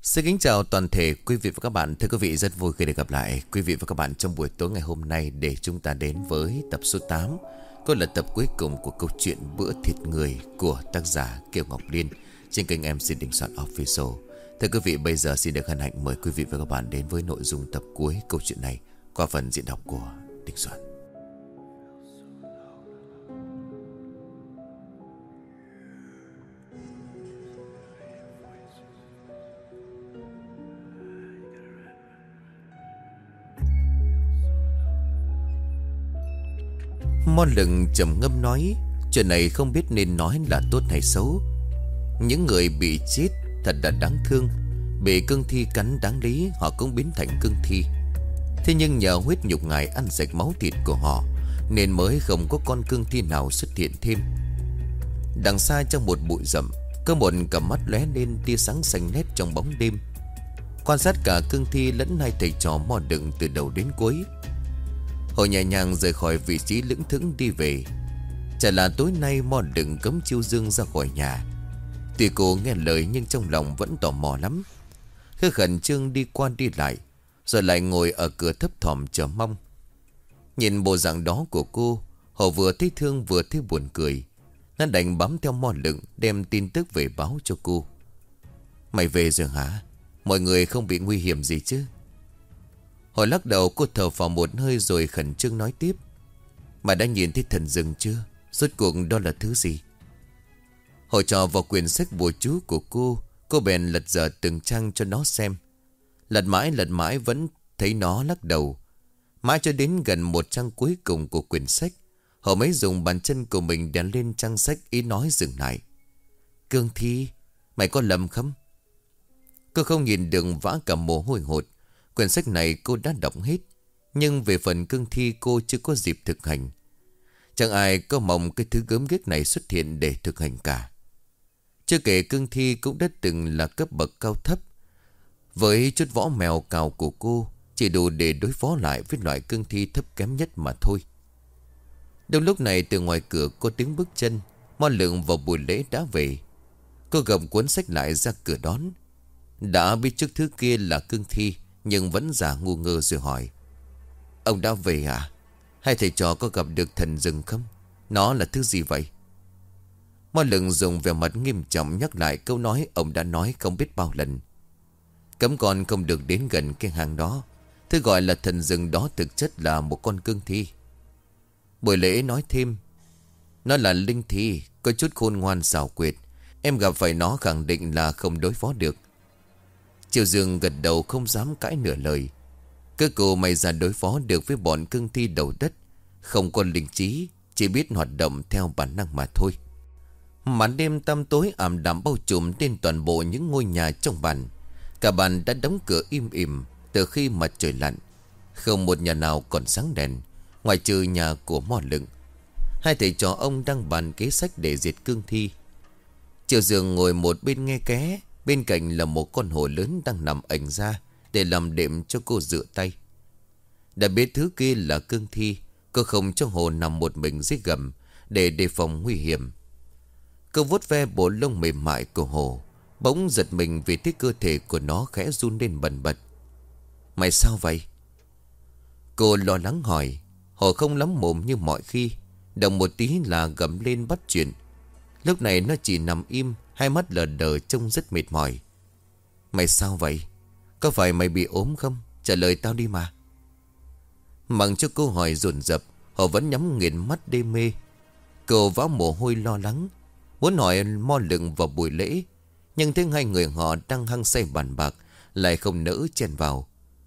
Xin kính chào toàn thể quý vị và các bạn. Thưa quý vị, rất vui khi được gặp lại quý vị và các bạn trong buổi tối ngày hôm nay để chúng ta đến với tập số 8. Cũng là tập cuối cùng của câu chuyện Bữa Thịt Người của tác giả Kiều Ngọc Liên trên kênh MC Đình Soạn Official. Thưa quý vị, bây giờ xin được hân hạnh mời quý vị và các bạn đến với nội dung tập cuối câu chuyện này qua phần diễn đọc của Đình Soạn. Mo Lừng trầm ngâm nói, chuyện này không biết nên nói là tốt hay xấu. Những người bị chết thật là đáng thương, bị cương thi cắn đáng lý họ cũng biến thành cương thi. Thế nhưng nhờ huyết nhục ngài ăn sạch máu thịt của họ nên mới không có con cương thi nào xuất hiện thêm. Đằng xa trong một bụi rậm, có một cặp mắt lóe lên tia sáng xanh lét trong bóng đêm, quan sát cả cương thi lẫn hai thầy trò Mo Lừng từ đầu đến cuối. Họ nhẹ nhàng rời khỏi vị trí lững thững đi về. Chả là tối nay Mo Lừng cấm Chiêu Dương ra khỏi nhà. Tuy cô nghe lời nhưng trong lòng vẫn tò mò lắm. Cứ khẩn trương đi qua đi lại, rồi lại ngồi ở cửa thấp thỏm chờ mong. Nhìn bộ dạng đó của cô, họ vừa thấy thương vừa thấy buồn cười. Nó đành bám theo Mo Lừng đem tin tức về báo cho cô. Mày về rồi hả? Mọi người không bị nguy hiểm gì chứ? Họ lắc đầu, cô thở vào một hơi rồi khẩn trương nói tiếp. Mà đã nhìn thấy thần rừng chưa? Rốt cuộc đó là thứ gì? Họ trò vào quyển sách bùa chú của cô bèn lật dở từng trang cho nó xem. Lật mãi vẫn thấy nó lắc đầu. Mãi cho đến gần một trang cuối cùng của quyển sách, họ mới dùng bàn chân của mình đè lên trang sách ý nói dừng lại. Cương thi, mày có lầm không? Cô không nhìn được vã cả mồ hôi hột. Quyển sách này cô đã đọc hết, nhưng về phần cương thi cô chưa có dịp thực hành. Chẳng ai có mong cái thứ gớm ghiếc này xuất hiện để thực hành cả. Chưa kể cương thi cũng đã từng là cấp bậc cao thấp. Với chút võ mèo cào của cô chỉ đủ để đối phó lại với loại cương thi thấp kém nhất mà thôi. Đúng lúc này từ ngoài cửa có tiếng bước chân. Mo Lừng vào buổi lễ đã về. Cô gầm cuốn sách lại ra cửa đón. Đã biết trước thứ kia là cương thi nhưng vẫn giả ngu ngơ rồi hỏi. Ông đã về à? Hai thầy trò có gặp được thần rừng không? Nó là thứ gì vậy? Mo Lừng dùng vẻ mặt nghiêm trọng nhắc lại câu nói ông đã nói không biết bao lần. Cấm con không được đến gần cái hang đó. Thứ gọi là thần rừng đó thực chất là một con cương thi. Buổi lễ nói thêm. Nó là linh thi, có chút khôn ngoan xảo quyệt. Em gặp phải nó khẳng định là không đối phó được. Chiêu Dương gật đầu không dám cãi nửa lời. Cơ cô mày ra đối phó được với bọn cương thi đầu đất, không có linh trí, chỉ biết hoạt động theo bản năng mà thôi. Màn đêm tăm tối ảm đạm bao trùm trên toàn bộ những ngôi nhà trong bản. Cả bản đã đóng cửa im ỉm từ khi mặt trời lặn. Không một nhà nào còn sáng đèn, ngoài trừ nhà của Mo Lừng. Hai thầy trò ông đang bàn kế sách để diệt cương thi. Chiêu Dương ngồi một bên nghe ké, bên cạnh là một con hổ lớn đang nằm ảnh ra để làm đệm cho cô dựa tay. Đã biết thứ kia là cương thi, cô không cho hổ nằm một mình dưới gầm để đề phòng nguy hiểm. Cô vuốt ve bộ lông mềm mại của hổ, bỗng giật mình vì thấy cơ thể của nó khẽ run lên bần bật. Mày sao vậy? Cô lo lắng hỏi. Hổ không lắm mồm như mọi khi, động một tí là gầm lên bắt chuyện. Lúc này nó chỉ nằm im, hai mắt lờ đờ trông rất mệt mỏi. Mày sao vậy? Có phải mày bị ốm không? Trả lời tao đi mà. Mặc cho câu hỏi dồn dập, họ vẫn nhắm nghiền mắt đê mê. Cô vã mồ hôi lo lắng, muốn hỏi Mo Lừng vào buổi lễ, nhưng thấy hai người họ đang hăng say bàn bạc, lại không nỡ chen vào.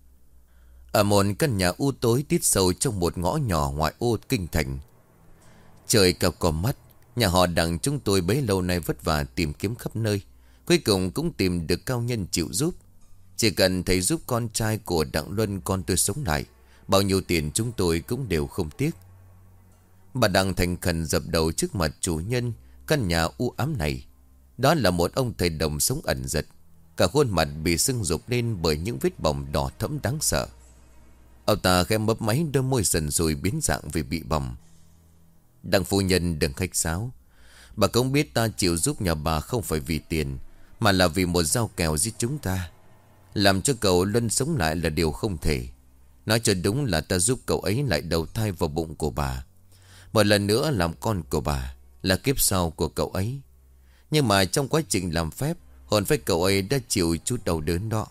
Ở một căn nhà u tối tít sâu trong một ngõ nhỏ ngoại ô kinh thành. Trời cao có mắt. Nhà họ Đặng chúng tôi bấy lâu nay vất vả tìm kiếm khắp nơi, cuối cùng cũng tìm được cao nhân chịu giúp. Chỉ cần thầy giúp con trai của Đặng Luân con tôi sống lại, bao nhiêu tiền chúng tôi cũng đều không tiếc. Bà Đặng thành khẩn dập đầu trước mặt chủ nhân căn nhà u ám này. Đó là một ông thầy đồng sống ẩn giật, cả khuôn mặt bị sưng rục lên bởi những vết bỏng đỏ thẫm đáng sợ. Ông ta khẽ mấp máy đôi môi dần rồi biến dạng vì bị bỏng. Đặng phu nhân đừng khách sáo. Bà cũng biết ta chịu giúp nhà bà không phải vì tiền, mà là vì một dao kèo giết chúng ta. Làm cho cậu Luân sống lại là điều không thể. Nói cho đúng là ta giúp cậu ấy lại đầu thai vào bụng của bà, một lần nữa làm con của bà, là kiếp sau của cậu ấy. Nhưng mà trong quá trình làm phép, hồn phách cậu ấy đã chịu chút đau đớn đó.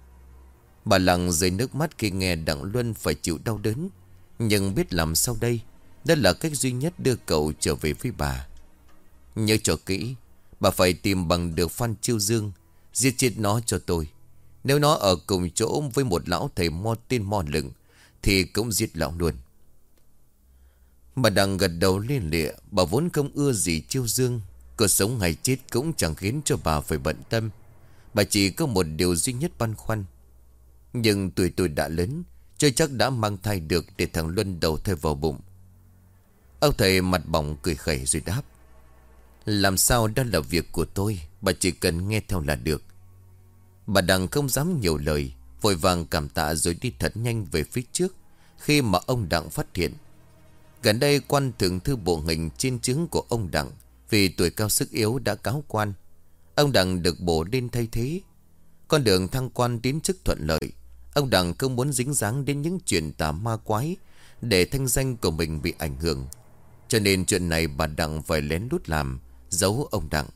Bà lặng rơi nước mắt khi nghe Đặng Luân phải chịu đau đớn. Nhưng biết làm sao đây? Đó là cách duy nhất đưa cậu trở về với bà. Nhớ cho kỹ, bà phải tìm bằng được Phan Chiêu Dương, giết chết nó cho tôi. Nếu nó ở cùng chỗ với một lão thầy mo tên Mo Lừng thì cũng giết lão luôn. Bà đang gật đầu liên lịa. Bà vốn không ưa gì Chiêu Dương. Cuộc sống hay chết cũng chẳng khiến cho bà phải bận tâm. Bà chỉ có một điều duy nhất băn khoăn. Nhưng tuổi tôi đã lớn, chưa chắc đã mang thai được để thằng Luân đầu thai vào bụng. Ông thầy mặt bỏng cười khẩy rồi đáp: làm sao đó là việc của tôi, bà chỉ cần nghe theo là được. Bà Đằng không dám nhiều lời, vội vàng cảm tạ rồi đi thật nhanh về phía trước. Khi mà ông Đặng phát hiện gần đây quan thượng thư bộ hình trên chứng của ông Đặng vì tuổi cao sức yếu đã cáo quan. Ông Đặng được bổ lên thay thế. Con đường thăng quan tiến chức thuận lợi. Ông Đặng không muốn dính dáng đến những chuyện tà ma quái để thanh danh của mình bị ảnh hưởng. Cho nên chuyện này bà Đặng phải lén lút làm, giấu ông Đặng.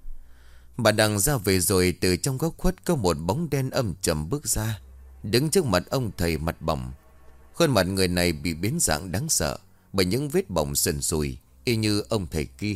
Bà Đặng ra về rồi, từ trong góc khuất có một bóng đen âm trầm bước ra, đứng trước mặt ông thầy mặt bỏng. Khuôn mặt người này bị biến dạng đáng sợ bởi những vết bỏng sần sùi y như ông thầy kia.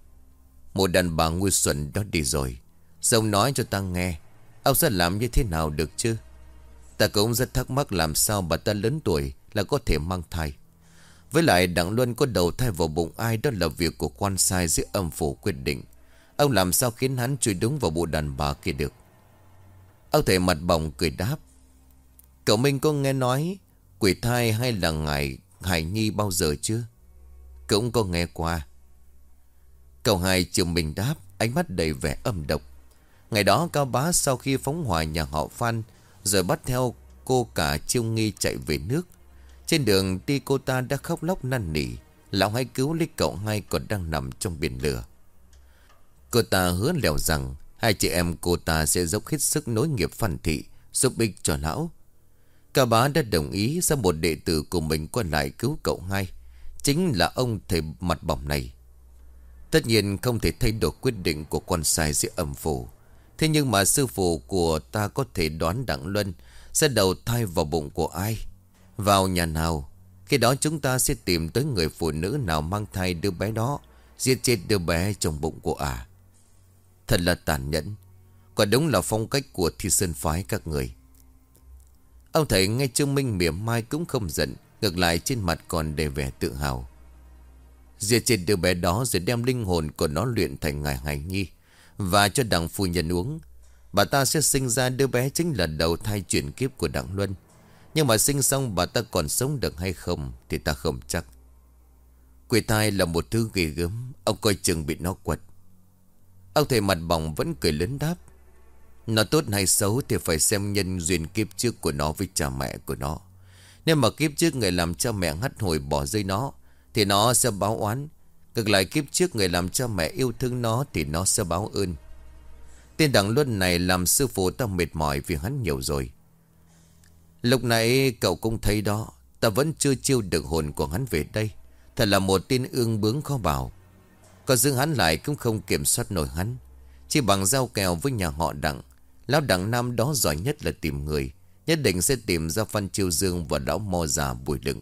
Một đàn bà ngu xuẩn đó đi rồi. Xong nói cho ta nghe, ông sẽ làm như thế nào được chứ? Ta cũng rất thắc mắc làm sao bà ta lớn tuổi là có thể mang thai. Với lại Đặng Luân có đầu thai vào bụng ai đó là việc của quan sai dưới âm phủ quyết định. Ông làm sao khiến hắn chui đúng vào bộ đàn bà kia được? Ông thầy mặt bỏng cười đáp: cậu Minh có nghe nói quỷ thai hay là ngài Hải Nhi bao giờ chưa? Cũng có nghe qua. Cậu Hai chiều mình đáp, ánh mắt đầy vẻ âm độc. Ngày đó Cao Bá sau khi phóng hỏa nhà họ Phan rồi bắt theo cô cả Chiêu Nghi chạy về nước. Trên đường đi cô ta đã khóc lóc năn nỉ lão hãy cứu lấy cậu Hai còn đang nằm trong biển lửa. Cô ta hứa lèo rằng hai chị em cô ta sẽ dốc hết sức nối nghiệp Phan thị, giúp ích cho lão. Cao Bá đã đồng ý, ra một đệ tử của mình quay lại cứu cậu Hai, chính là ông thầy mặt bỏng này. Tất nhiên không thể thay đổi quyết định của quan sai dưới âm phủ. Thế nhưng mà sư phụ của ta có thể đoán Đặng Luân sẽ đầu thai vào bụng của ai, vào nhà nào. Khi đó chúng ta sẽ tìm tới người phụ nữ nào mang thai đứa bé đó, giết chết đứa bé trong bụng của ả. Thật là tàn nhẫn. Quả đúng là phong cách của Thi Sơn phái các người. Ông thầy nghe Trương Minh mỉa mai cũng không giận, ngược lại trên mặt còn đầy vẻ tự hào. Giết chết đứa bé đó rồi đem linh hồn của nó luyện thành ngài Hải Nhi và cho Đặng phu nhân uống. Bà ta sẽ sinh ra đứa bé chính là đầu thai chuyển kiếp của Đặng Luân. Nhưng mà sinh xong bà ta còn sống được hay không thì ta không chắc. Quỷ thai là một thứ ghê gớm, ông coi chừng bị nó quật. Ông thầy mặt bỏng vẫn cười lớn đáp: nó tốt hay xấu thì phải xem nhân duyên kiếp trước của nó với cha mẹ của nó. Nếu mà kiếp trước người làm cha mẹ hắt hồi bỏ rơi nó thì nó sẽ báo oán. Ngược lại kiếp trước người làm cha mẹ yêu thương nó thì nó sẽ báo ơn. Tên Đặng Luân này làm sư phụ ta mệt mỏi vì hắn nhiều rồi. Lúc nãy cậu cũng thấy đó, ta vẫn chưa chiêu được hồn của hắn về đây. Thật là một tên ương bướng khó bảo. Có giữ hắn lại cũng không kiểm soát nổi hắn. Chỉ bằng giao kèo với nhà họ Đặng. Lão Đặng Nam đó giỏi nhất là tìm người, nhất định sẽ tìm ra Phan Chiêu Dương và lão mo già Bùi Lựng.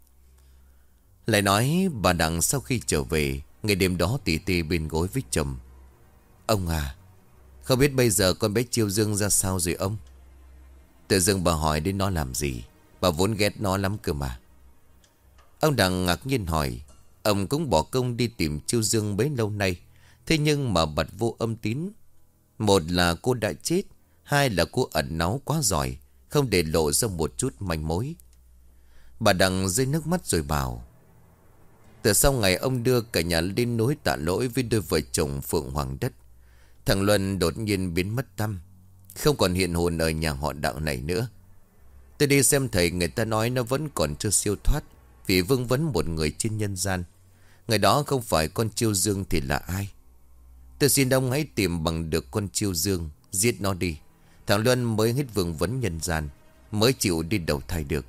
Lại nói bà Đặng sau khi trở về, ngày đêm đó tỉ tỉ bên gối với chồng: ông à, không biết bây giờ con bé Chiêu Dương ra sao rồi ông? Tự dưng bà hỏi đến nó làm gì? Bà vốn ghét nó lắm cơ mà. Ông Đặng ngạc nhiên hỏi. Ông cũng bỏ công đi tìm Chiêu Dương bấy lâu nay, thế nhưng mà bật vô âm tín. Một là cô đã chết, hai là cô ẩn náu quá giỏi, không để lộ ra một chút manh mối. Bà Đặng rơi nước mắt rồi bảo: từ sau ngày ông đưa cả nhà lên núi tạ lỗi với đôi vợ chồng Phượng Hoàng Đất, thằng Luân đột nhiên biến mất tăm, không còn hiện hồn ở nhà họ Đạo này nữa. Tôi đi xem thầy, người ta nói nó vẫn còn chưa siêu thoát vì vương vấn một người trên nhân gian. Người đó không phải con Chiêu Dương thì là ai? Tôi xin ông hãy tìm bằng được con Chiêu Dương, giết nó đi. Thằng Luân mới hết vương vấn nhân gian, mới chịu đi đầu thai được.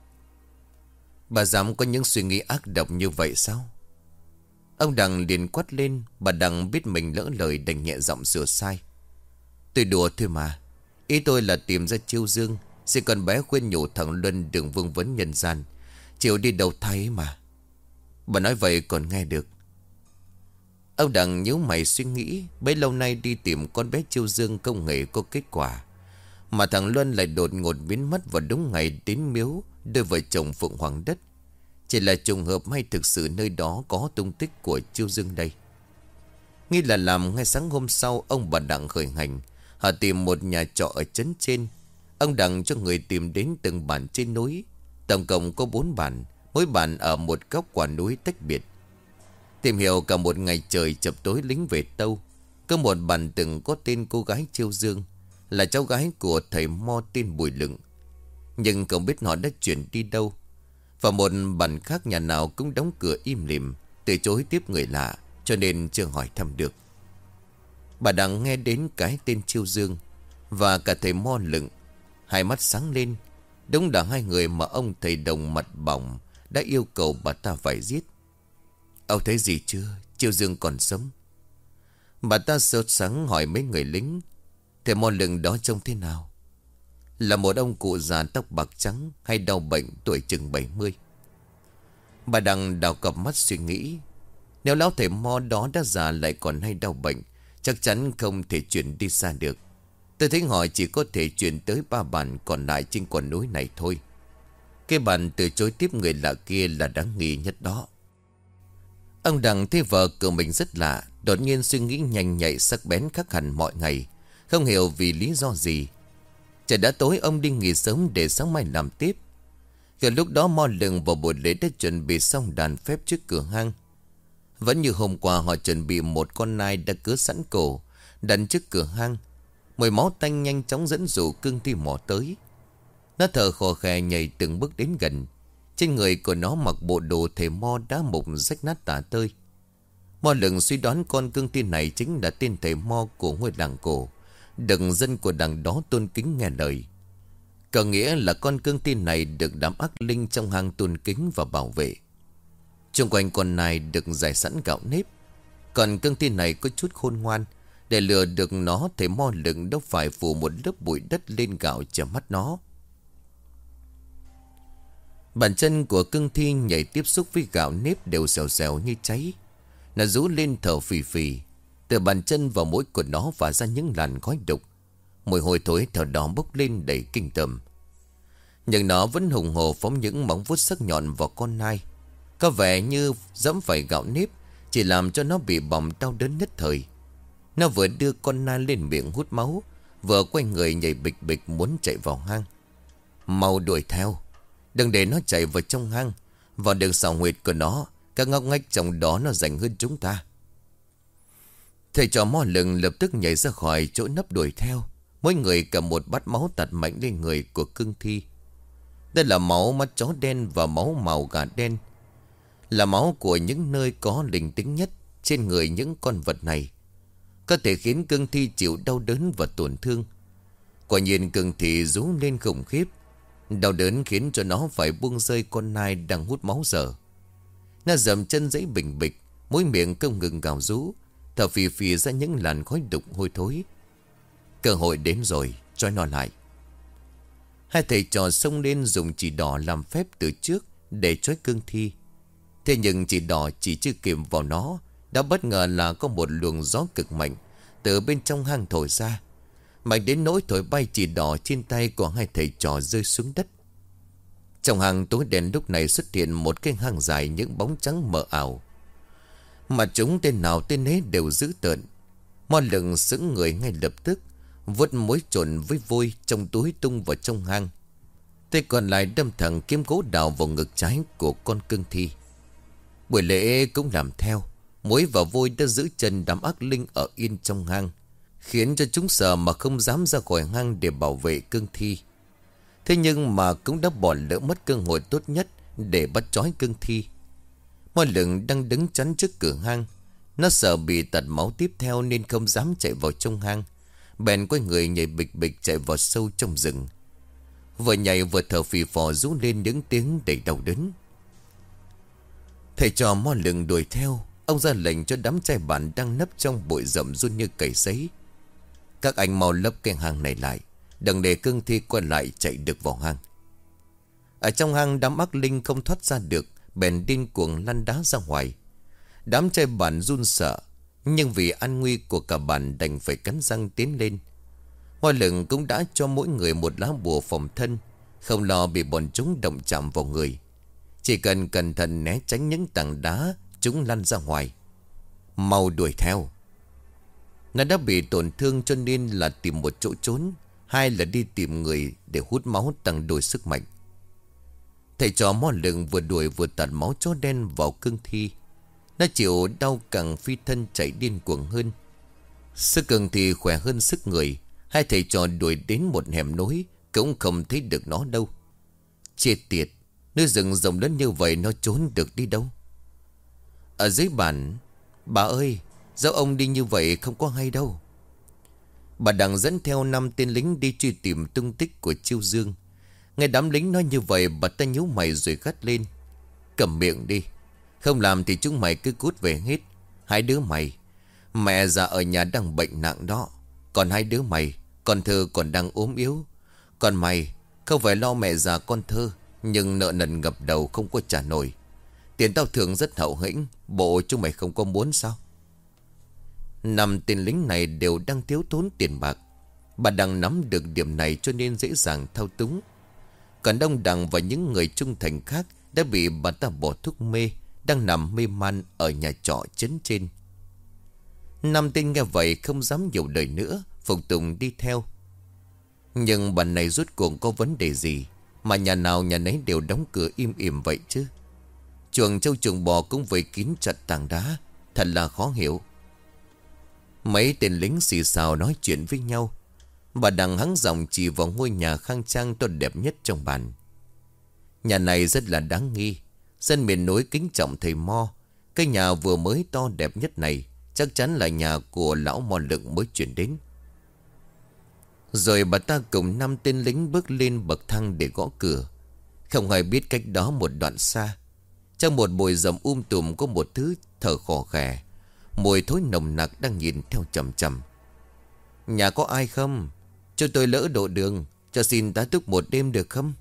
Bà dám có những suy nghĩ ác độc như vậy sao? Ông Đằng liền quát lên. Bà Đằng biết mình lỡ lời đành nhẹ giọng sửa sai. Tôi đùa thôi mà. Ý tôi là tìm ra chiêu dương, xin con bé khuyên nhủ thằng Luân đừng vương vấn nhân gian, chịu đi đầu thai ấy mà. Bà nói vậy còn nghe được. Ông Đằng nhíu mày suy nghĩ. Bấy lâu nay đi tìm con bé chiêu dương không hề có kết quả, mà thằng Luân lại đột ngột biến mất vào đúng ngày đến miếu đôi vợ chồng Phượng Hoàng Đất. Chỉ là trùng hợp hay thực sự nơi đó có tung tích của chiêu dương đây? Nghĩ là làm ngay sáng hôm sau, ông bà Đặng khởi hành. Họ tìm một nhà trọ ở trấn trên. Ông Đặng cho người tìm đến từng bản trên núi. Tổng cộng có 4 bản, mỗi bản ở một góc quả núi tách biệt. Tìm hiểu cả một ngày trời, chập tối lính về tâu. Có một bản từng có tên cô gái chiêu dương, là cháu gái của thầy mo tên Bùi Lựng, nhưng không biết họ đã chuyển đi đâu. Và một bản khác nhà nào cũng đóng cửa im lìm, từ chối tiếp người lạ, cho nên chưa hỏi thăm được. Bà Đặng nghe đến cái tên chiêu dương và cả thầy mo Lựng, hai mắt sáng lên. Đúng là hai người mà ông thầy đồng mặt bỏng đã yêu cầu bà ta phải giết. Ông thấy gì chưa? Chiêu dương còn sống. Bà ta sốt sắng hỏi mấy người lính. Thầy mo Lựng đó trông thế nào? Là một ông cụ già tóc bạc trắng, hay đau bệnh, tuổi chừng 70. Bà Đặng đào cặp mắt suy nghĩ. Nếu lão thầy mo đó đã già lại còn hay đau bệnh, chắc chắn không thể chuyển đi xa được. Tôi thấy họ chỉ có thể chuyển tới 3 bản còn lại trên quả núi này thôi. Cái bản từ chối tiếp người lạ kia là đáng nghi nhất đó. Ông Đặng thấy vợ của mình rất lạ, đột nhiên suy nghĩ nhanh nhạy sắc bén khác hẳn mọi ngày, không hiểu vì lý do gì. Trời đã tối, ông đi nghỉ sớm để sáng mai làm tiếp. Gần lúc đó Mo Lựng và Bùi Lễ đã chuẩn bị xong đàn phép trước cửa hang. Vẫn như hôm qua, họ chuẩn bị một con nai đã cứa sẵn cổ đặt trước cửa hang. Mùi máu tanh nhanh chóng dẫn dụ cương thi mò tới. Nó thở khò khè nhảy từng bước đến gần. Trên người của nó mặc bộ đồ thầy mo đá mục rách nát tả tơi. Mo Lựng suy đoán con cương thi này chính là tên thầy mo của ngôi làng cổ, được dân của làng đó tôn kính nghe lời. Có nghĩa là con cương thi này được đám ác linh trong hang tôn kính và bảo vệ. Xung quanh con này được rải sẵn gạo nếp. Còn cương thi này có chút khôn ngoan. Để lừa được nó, thầy mo Lựng đâu phải phủ một lớp bụi đất lên gạo che mắt nó. Bàn chân của cương thi nhảy tiếp xúc với gạo nếp đều xèo xèo như cháy. Nó rú lên thở phì phì. Từ bàn chân vào mũi của nó phả ra những làn khói độc. Mùi hôi thối theo đó bốc lên đầy kinh tởm. Nhưng nó vẫn hùng hồ phóng những móng vuốt sắc nhọn vào con nai. Có vẻ như dẫm phải gạo nếp chỉ làm cho nó bị bỏng đau đớn nhất thời. Nó vừa đưa con nai lên miệng hút máu, vừa quay người nhảy bịch bịch muốn chạy vào hang. Mau đuổi theo, đừng để nó chạy vào trong hang. Vào đường xào huyệt của nó, các ngóc ngách trong đó nó rảnh hơn chúng ta. Thầy trò Mo Lựng lập tức nhảy ra khỏi chỗ nấp đuổi theo. Mỗi người cầm một bát máu tạt mạnh lên người của cương thi. Đây là máu mắt chó đen và máu màu gà đen, là máu của những nơi có linh tính nhất trên người những con vật này, có thể khiến cương thi chịu đau đớn và tổn thương. Quả nhiên cương thi rú lên khủng khiếp. Đau đớn khiến cho nó phải buông rơi con nai đang hút máu dở. Nó dậm chân giãy bình bịch, mũi miệng không ngừng gào rú, thở phì phì ra những làn khói đục hôi thối. Cơ hội đến rồi, trói nó lại. Hai thầy trò xông lên dùng chỉ đỏ làm phép từ trước để trói cương thi. Thế nhưng chỉ đỏ chỉ chưa kịp vào nó, đã bất ngờ là có một luồng gió cực mạnh từ bên trong hang thổi ra, mạnh đến nỗi thổi bay chỉ đỏ trên tay của hai thầy trò rơi xuống đất. Trong hang tối đen lúc này xuất hiện một cái hang dài những bóng trắng mờ ảo, mà chúng tên nào tên nấy đều dữ tợn. Mo Lựng sững người ngay lập tức, vuốt muối trộn với vôi trong túi tung vào trong hang. Tay còn lại đâm thẳng kiếm gỗ đào vào ngực trái của con cương thi. Buổi lễ cũng làm theo. Muối và vôi đã giữ chân đám ác linh ở yên trong hang, khiến cho chúng sợ mà không dám ra khỏi hang để bảo vệ cương thi. Thế nhưng mà cũng đã bỏ lỡ mất cơ hội tốt nhất để bắt trói cương thi. Mo Lựng đang đứng chắn trước cửa hang. Nó sợ bị tạt máu tiếp theo nên không dám chạy vào trong hang, Bèn quay người nhảy bịch bịch chạy vào sâu trong rừng. Vừa nhảy vừa thở phì phò rú lên những tiếng đầy đau đớn. Thầy trò mo lừng đuổi theo. Ông ra lệnh cho đám trai bản đang nấp trong bụi rậm run như cầy sấy: các anh mau lấp cái hang này lại, đừng để cương thi quay lại chạy được vào hang. Ở trong hang đám ác linh không thoát ra được, bèn điên cuồng lăn đá ra ngoài. Đám trai bản run sợ, nhưng vì an nguy của cả bản đành phải cắn răng tiến lên. Hoa Lừng cũng đã cho mỗi người một lá bùa phòng thân, không lo bị bọn chúng động chạm vào người. Chỉ cần cẩn thận né tránh những tảng đá, chúng lăn ra ngoài. Mau đuổi theo. Nó đã bị tổn thương cho nên là tìm một chỗ trốn, hai là đi tìm người để hút máu tăng đôi sức mạnh. Thầy trò Mo Lừng vừa đuổi vừa tạt máu chó đen vào cương thi. Nó chịu đau càng phi thân chạy điên cuồng hơn. Sức cương thi khỏe hơn sức người. Hai thầy trò đuổi đến một hẻm nối, cũng không thấy được nó đâu. Chết tiệt, nơi rừng rộng lớn như vậy nó trốn được đi đâu? Ở dưới bản: bà ơi, dẫu ông đi như vậy không có hay đâu. Bà Đằng dẫn theo 5 tên lính đi truy tìm tung tích của Chiêu Dương. Nghe đám lính nói như vậy, bà ta nhíu mày rồi gắt lên: cầm miệng đi, không làm thì chúng mày cứ cút về hết. Hai đứa mày, mẹ già ở nhà đang bệnh nặng đó. Còn hai đứa mày, con Thơ còn đang ốm yếu. Còn mày, không phải lo mẹ già con Thơ, nhưng nợ nần ngập đầu không có trả nổi. Tiền tao thưởng rất hậu hĩnh, bộ chúng mày không có muốn sao? 5 tên lính này đều đang thiếu thốn tiền bạc. Bà Đằng nắm được điểm này cho nên dễ dàng thao túng. Còn Đông Đằng và những người trung thành khác đã bị bà ta bỏ thuốc mê, đang nằm mê man ở nhà trọ trấn trên. 5 tên nghe vậy không dám nhiều lời nữa, phục tùng đi theo. Nhưng bà này rốt cuộc có vấn đề gì mà nhà nào nhà nấy đều đóng cửa im ỉm vậy chứ? Chuồng trâu chuồng bò cũng vây kín chặt tảng đá, thật là khó hiểu. Mấy tên lính xì xào nói chuyện với nhau. Bà Đằng hắng giọng chỉ vào ngôi nhà khang trang to đẹp nhất trong bản. Nhà này rất là đáng nghi. Dân miền núi kính trọng thầy Mo. Cái nhà vừa mới to đẹp nhất này chắc chắn là nhà của lão Mo Lựng mới chuyển đến. Rồi bà ta cùng 5 tên lính bước lên bậc thang để gõ cửa. Không ai biết cách đó một đoạn xa, trong một bụi rậm tùm có một thứ thở khò khè, mùi thối nồng nặc đang nhìn theo chằm chằm. Nhà có ai không? Cho tôi lỡ độ đường, cho xin tá túc một đêm được không?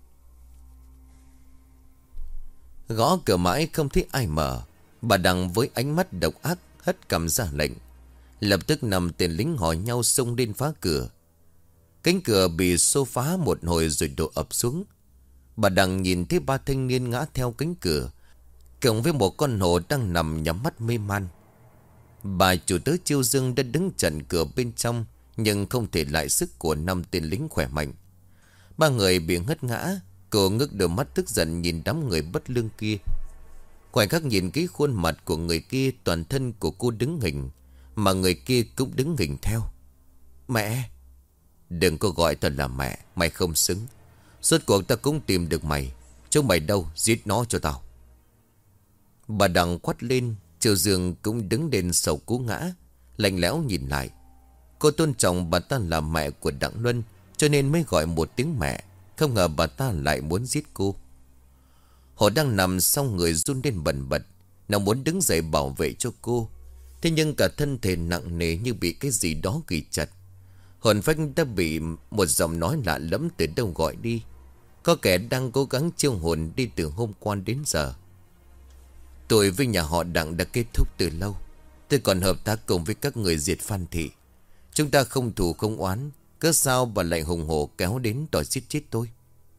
Gõ cửa mãi không thấy ai mở. Bà Đằng với ánh mắt độc ác hất cầm ra lệnh. Lập tức 5 tên lính hỏi nhau xông lên phá cửa. Cánh cửa bị xô phá một hồi rồi đổ ập xuống. Bà Đằng nhìn thấy 3 thanh niên ngã theo cánh cửa, cộng với một con hổ đang nằm nhắm mắt mê man. Bà chủ tớ Chiêu Dương đã đứng chặn cửa bên trong, nhưng không thể lại sức của 5 tên lính khỏe mạnh. 3 người bị ngất ngã. Cô ngước đôi mắt tức giận nhìn đám người bất lương kia. Khoảnh khắc nhìn cái khuôn mặt của người kia, toàn thân của cô đứng hình, mà người kia cũng đứng hình theo. Mẹ! Đừng có gọi tao là mẹ, mày không xứng. Rốt cuộc ta cũng tìm được mày. Chúng mày đâu, giết nó cho tao. Bà Đằng quát lên. Chiêu Dương cũng đứng lên sầu cú ngã, lạnh lẽo nhìn lại. Cô tôn trọng bà ta là mẹ của Đặng Luân, cho nên mới gọi một tiếng mẹ. Không ngờ bà ta lại muốn giết cô. Họ đang nằm xong người run lên bần bật. Nó muốn đứng dậy bảo vệ cho cô. Thế nhưng cả thân thể nặng nề như bị cái gì đó ghi chặt. Hồn phách đã bị một giọng nói lạ lẫm từ đâu gọi đi. Có kẻ đang cố gắng chiêu hồn đi từ hôm qua đến giờ. Tôi với nhà họ Đặng đã kết thúc từ lâu. Tôi còn hợp tác cùng với các người diệt Phan Thị. Chúng ta không thù không oán, cớ sao bà lại hùng hổ kéo đến đòi giết chết tôi?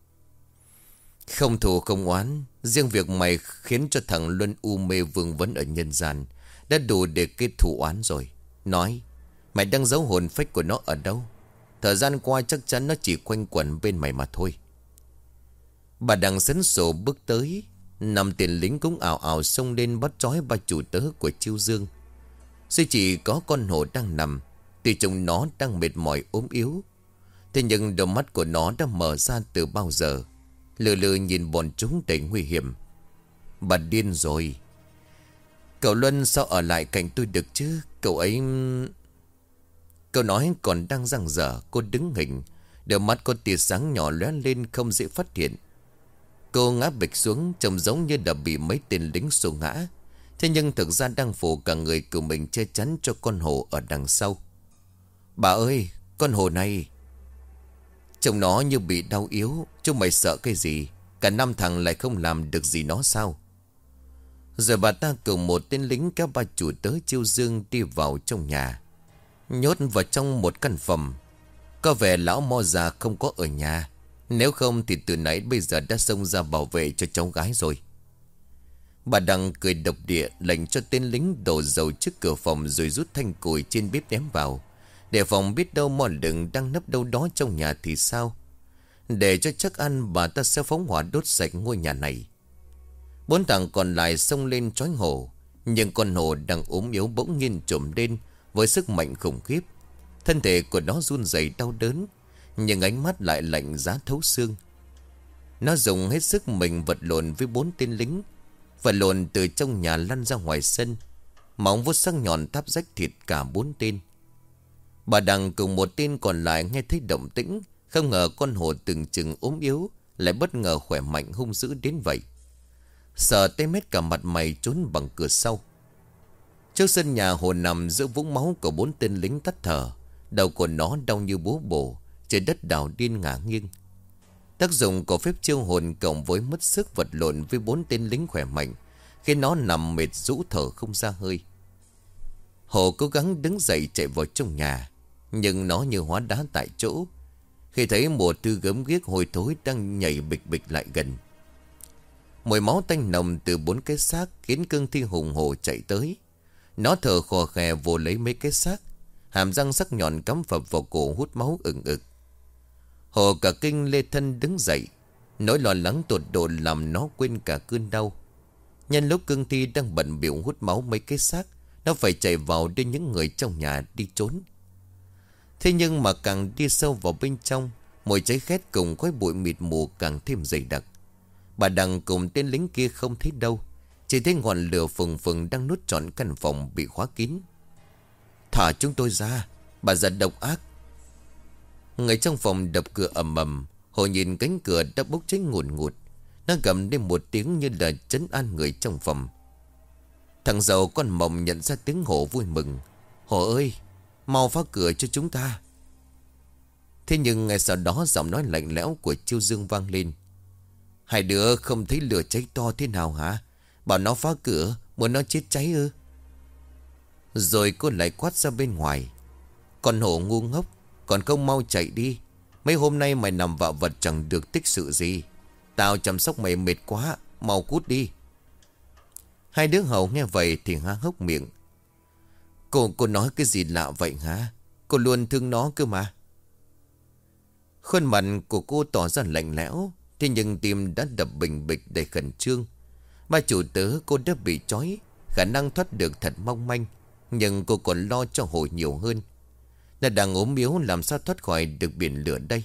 Không thù không oán, riêng việc mày khiến cho thằng Luân u mê vương vấn ở nhân gian đã đủ để kết thù oán rồi. Nói, mày đang giấu hồn phách của nó ở đâu? Thời gian qua chắc chắn nó chỉ quanh quẩn bên mày mà thôi. Bà Đằng sấn sổ bước tới. 5 tên lính cũng ào ào xông lên bắt trói 3 chủ tớ của Chiêu Dương. Duy chỉ có con hổ đang nằm, tuy trông nó đang mệt mỏi ốm yếu. Thế nhưng đôi mắt của nó đã mở ra từ bao giờ, lừ lừ nhìn bọn chúng đầy nguy hiểm. Bà điên rồi. Cậu Luân sao ở lại cạnh tôi được chứ? Cậu ấy... Câu nói còn đang dang dở, cô đứng hình. Đôi mắt có tia sáng nhỏ lóe lên không dễ phát hiện. Cô ngã bịch xuống, trông giống như đã bị mấy tên lính xô ngã. Thế nhưng thực ra đang phủ cả người của mình che chắn cho con hổ ở đằng sau. Bà ơi, con hổ này. Trông nó như bị đau yếu. Chúng mày sợ cái gì? Cả năm thằng lại không làm được gì nó sao? Rồi bà ta cùng một tên lính kéo ba chủ tớ Chiêu Dương đi vào trong nhà, nhốt vào trong một căn phòng. Có vẻ lão mo già không có ở nhà. Nếu không thì từ nãy bây giờ đã xông ra bảo vệ cho cháu gái rồi. Bà Đăng cười độc địa lệnh cho tên lính đổ dầu trước cửa phòng, rồi rút thanh củi trên bếp ném vào. Để phòng biết đâu mò đựng đang nấp đâu đó trong nhà thì sao. Để cho chắc ăn, bà ta sẽ phóng hỏa đốt sạch ngôi nhà này. 4 thằng còn lại xông lên trói hổ. Nhưng con hổ đang ốm yếu bỗng nhiên trồm lên với sức mạnh khủng khiếp. Thân thể của nó run rẩy đau đớn, nhưng ánh mắt lại lạnh giá thấu xương. Nó dùng hết sức mình vật lộn với 4 tên lính, vật lộn từ trong nhà lăn ra ngoài sân. Móng vuốt sắc nhọn táp rách thịt cả 4 tên. Bà Đằng cùng một tên còn lại nghe thấy động tĩnh, không ngờ con hổ từng chừng ốm yếu lại bất ngờ khỏe mạnh hung dữ đến vậy. Sợ tê mét cả mặt mày trốn bằng cửa sau. Trước sân nhà, hổ nằm giữa vũng máu của 4 tên lính tắt thở. Đầu của nó đau như búa bổ, trên đất đảo điên ngả nghiêng. Tác dụng của phép chiêu hồn cộng với mất sức vật lộn với 4 tên lính khỏe mạnh khiến nó nằm mệt rũ thở không ra hơi. Hổ cố gắng đứng dậy chạy vào trong nhà, nhưng nó như hóa đá tại chỗ khi thấy một thứ gớm ghiếc hôi thối đang nhảy bịch bịch lại gần. Mùi máu tanh nồng từ 4 cái xác khiến cương thi hùng hổ chạy tới. Nó thở khò khè vồ lấy mấy cái xác, hàm răng sắc nhọn cắm phập vào cổ hút máu ừng ực. Hổ cả kinh lê thân đứng dậy. Nỗi lo lắng tột độ làm nó quên cả cơn đau. Nhân lúc cương thi đang bận bịu hút máu mấy cái xác, nó phải chạy vào đưa những người trong nhà đi trốn. Thế nhưng mà càng đi sâu vào bên trong, mùi cháy khét cùng khói bụi mịt mù càng thêm dày đặc. Bà Đằng cùng tên lính kia không thấy đâu, chỉ thấy ngọn lửa phừng phừng đang nuốt trọn căn phòng bị khóa kín. Thả chúng tôi ra, bà già độc ác. Người trong phòng đập cửa ầm ầm. Hổ nhìn cánh cửa đã bốc cháy ngùn ngụt. Nó gầm lên một tiếng như là trấn an người trong phòng. Thằng giàu con Mộng nhận ra tiếng hổ vui mừng. Hổ ơi, mau phá cửa cho chúng ta. Thế nhưng ngay sau đó giọng nói lạnh lẽo của Chiêu Dương vang lên. Hai đứa không thấy lửa cháy to thế nào hả? Bảo nó phá cửa, muốn nó chết cháy ư? Rồi cô lại quát ra bên ngoài. Con hổ ngu ngốc, còn không mau chạy đi. Mấy hôm nay mày nằm vạ vật chẳng được tích sự gì. Tao chăm sóc mày mệt quá, mau cút đi. Hai đứa hầu nghe vậy thì há hốc miệng. Cô nói cái gì lạ vậy hả? Cô luôn thương nó cơ mà. Khuôn mặt của cô tỏ ra lạnh lẽo, thế nhưng tim đã đập bình bịch đầy khẩn trương. Ba chủ tớ cô đã bị trói, khả năng thoát được thật mong manh, nhưng cô còn lo cho hổ nhiều hơn. Là đang ốm yếu làm sao thoát khỏi được biển lửa đây?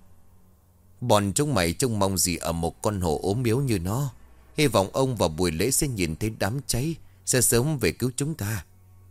Bọn chúng mày trông mong gì ở một con hổ ốm yếu như nó? Hy vọng ông vào buổi lễ sẽ nhìn thấy đám cháy, sẽ sớm về cứu chúng ta.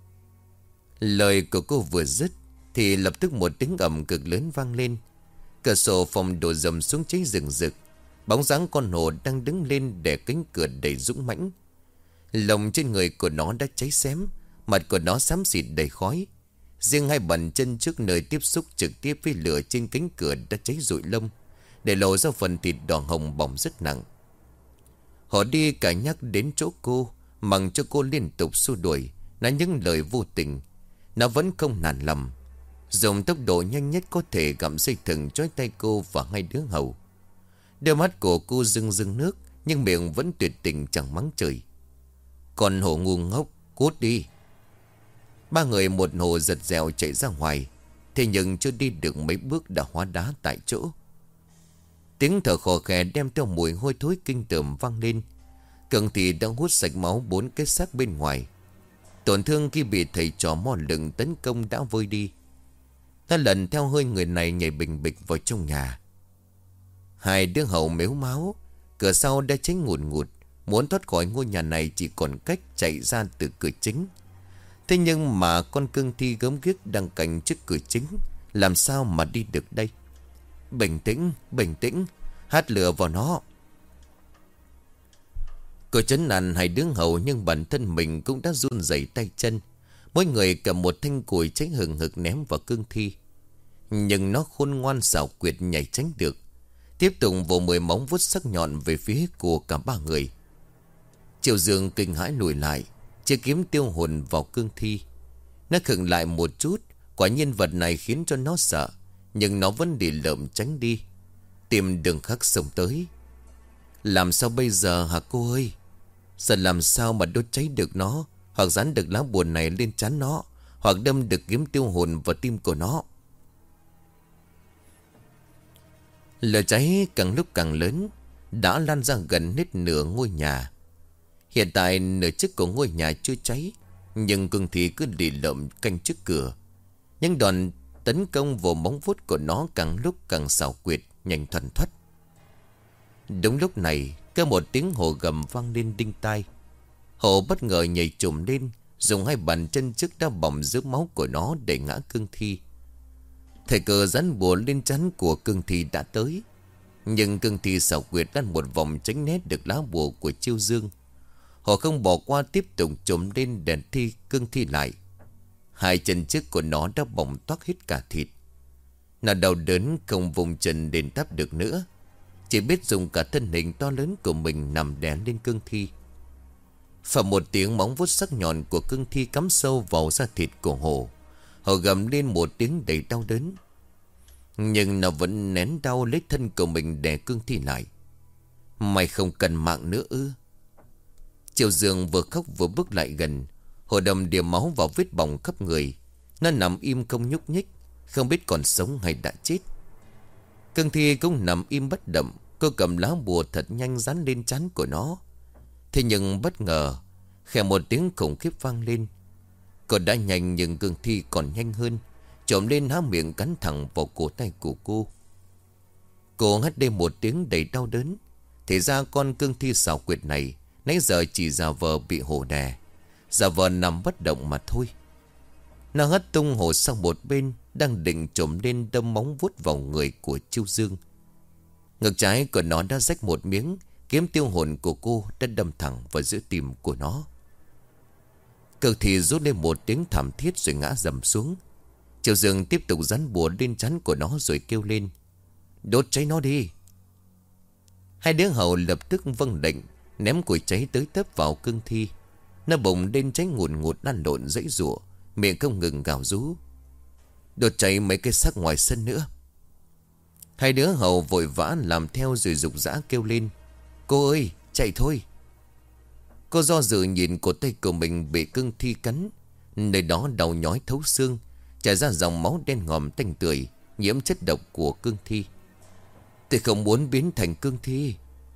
Lời của cô vừa dứt thì lập tức một tiếng ầm cực lớn vang lên. Cửa sổ phòng đổ dầm xuống cháy rừng rực. Bóng dáng con hổ đang đứng lên để cánh cửa đầy dũng mãnh. Lồng trên người của nó đã cháy xém, mặt của nó xám xịt đầy khói. Riêng hai bàn chân trước nơi tiếp xúc trực tiếp với lửa trên cánh cửa đã cháy rụi lông, để lộ ra phần thịt đỏ hồng bỏng rất nặng. Họ đi cả nhắc đến chỗ cô, mặc cho cô liên tục xua đuổi. Nói những lời vô tình, nó vẫn không nản lòng, dùng tốc độ nhanh nhất có thể gặm dây thừng trói tay cô và hai đứa hầu. Đôi mắt của cô rưng rưng nước, nhưng miệng vẫn tuyệt tình chẳng mắng chửi. Con hổ ngu ngốc, cút đi. Ba người một hồ giật dèo chạy ra ngoài, thế nhưng chưa đi được mấy bước đã hóa đá tại chỗ. Tiếng thở khò khè đem theo mùi hôi thối kinh tởm vang lên. Cường thì đang hút sạch máu 4 cái xác bên ngoài. Tổn thương khi bị thầy trò mò lừng tấn công đã vơi đi. Ta lần theo hơi người này nhảy bình bịch vào trong nhà. Hai đứa hầu mếu máu, cửa sau đã cháy ngùn ngụt. Muốn thoát khỏi ngôi nhà này chỉ còn cách chạy ra từ cửa chính. Thế nhưng mà con cương thi gớm ghiếc đang canh trước cửa chính, làm sao mà đi được đây? Bình tĩnh, bình tĩnh, hát lửa vào nó. Cô trấn an hai đứa hầu, nhưng bản thân mình cũng đã run rẩy tay chân. Mỗi người cầm một thanh củi cháy hừng hực ném vào cương thi. Nhưng nó khôn ngoan xảo quyệt nhảy tránh được, tiếp tục vồ 10 móng vuốt sắc nhọn về phía của cả ba người. Triệu Dương kinh hãi lùi lại, chia kiếm tiêu hồn vào cương thi. Nó khựng lại một chút, quả nhiên vật này khiến cho nó sợ, nhưng nó vẫn đi lợm tránh đi. Tìm đường khác xông tới. Làm sao bây giờ hả cô ơi? Giờ làm sao mà đốt cháy được nó, hoặc dán được lá bùa này lên trán nó, hoặc đâm được kiếm tiêu hồn vào tim của nó. Lửa cháy càng lúc càng lớn, đã lan ra gần hết nửa ngôi nhà. Hiện tại nửa trước của ngôi nhà chưa cháy, nhưng cương thi cứ lì lợm canh trước cửa. Những đòn tấn công vào móng vuốt của nó càng lúc càng xảo quyệt, nhanh thuần thoắt. Đúng lúc này, có một tiếng hổ gầm vang lên đinh tai. Hổ bất ngờ nhảy trồm lên, dùng hai bàn chân trước đá bỏng giữa máu của nó để ngã cương thi. Thời cơ dán bùa lên trán của cương thi đã tới, nhưng cương thi xảo quyệt lăn một vòng tránh né được lá bùa của Chiêu Dương. Họ không bỏ qua, tiếp tục trồm lên đèn cương thi lại. Hai chân trước của nó đã bỏng toát hết cả thịt. Nó đau đớn không vùng chân đền đáp được nữa, chỉ biết dùng cả thân hình to lớn của mình nằm đè lên cương thi. Phầm một tiếng, móng vuốt sắc nhọn của cương thi cắm sâu vào da thịt của hổ. Hổ gầm lên một tiếng đầy đau đớn, nhưng nó vẫn nén đau lấy thân của mình đè cương thi lại. Mày không cần mạng nữa ư? Triệu Dương vừa khóc vừa bước lại gần. Hổ đầm đìa máu vào vết bỏng khắp người. Nó nằm im không nhúc nhích, không biết còn sống hay đã chết. Cương thi cũng nằm im bất động. Cô cầm lá bùa thật nhanh dán lên trán của nó. Thế nhưng bất ngờ, khẽ một tiếng khủng khiếp vang lên. Cô đã nhanh, nhưng cương thi còn nhanh hơn, trộm lên há miệng cắn thẳng vào cổ tay của cô. Cô hét lên một tiếng đầy đau đớn. Thì ra con cương thi xảo quyệt này nãy giờ chỉ giả vờ bị hổ đè, giả vờ nằm bất động mà thôi. Nó hất tung hổ sang một bên, đang định trộm lên đâm móng vuốt vào người của Chiêu Dương. Ngực trái của nó đã rách một miếng, kiếm tiêu hồn của cô đã đâm thẳng vào giữa tim của nó. Cương thi rút lên một tiếng thảm thiết rồi ngã dầm xuống. Chiêu Dương tiếp tục dán bùa lên trán của nó rồi kêu lên: "Đốt cháy nó đi!" Hai đứa hầu lập tức vâng lệnh, ném củi cháy tới tấp vào cương thi. Nó bùng lên cháy ngùn ngụt lăn lộn giãy giụa, miệng không ngừng gào rú: "Đốt cháy mấy cái xác ngoài sân nữa!" Hai đứa hầu vội vã làm theo rồi rục rã kêu lên: "Cô ơi, chạy thôi!" Cô do dự nhìn cổ tay của mình bị cương thi cắn, nơi đó đau nhói thấu xương, chảy ra dòng máu đen ngòm tanh tưởi, nhiễm chất độc của cương thi. "Tôi không muốn biến thành cương thi."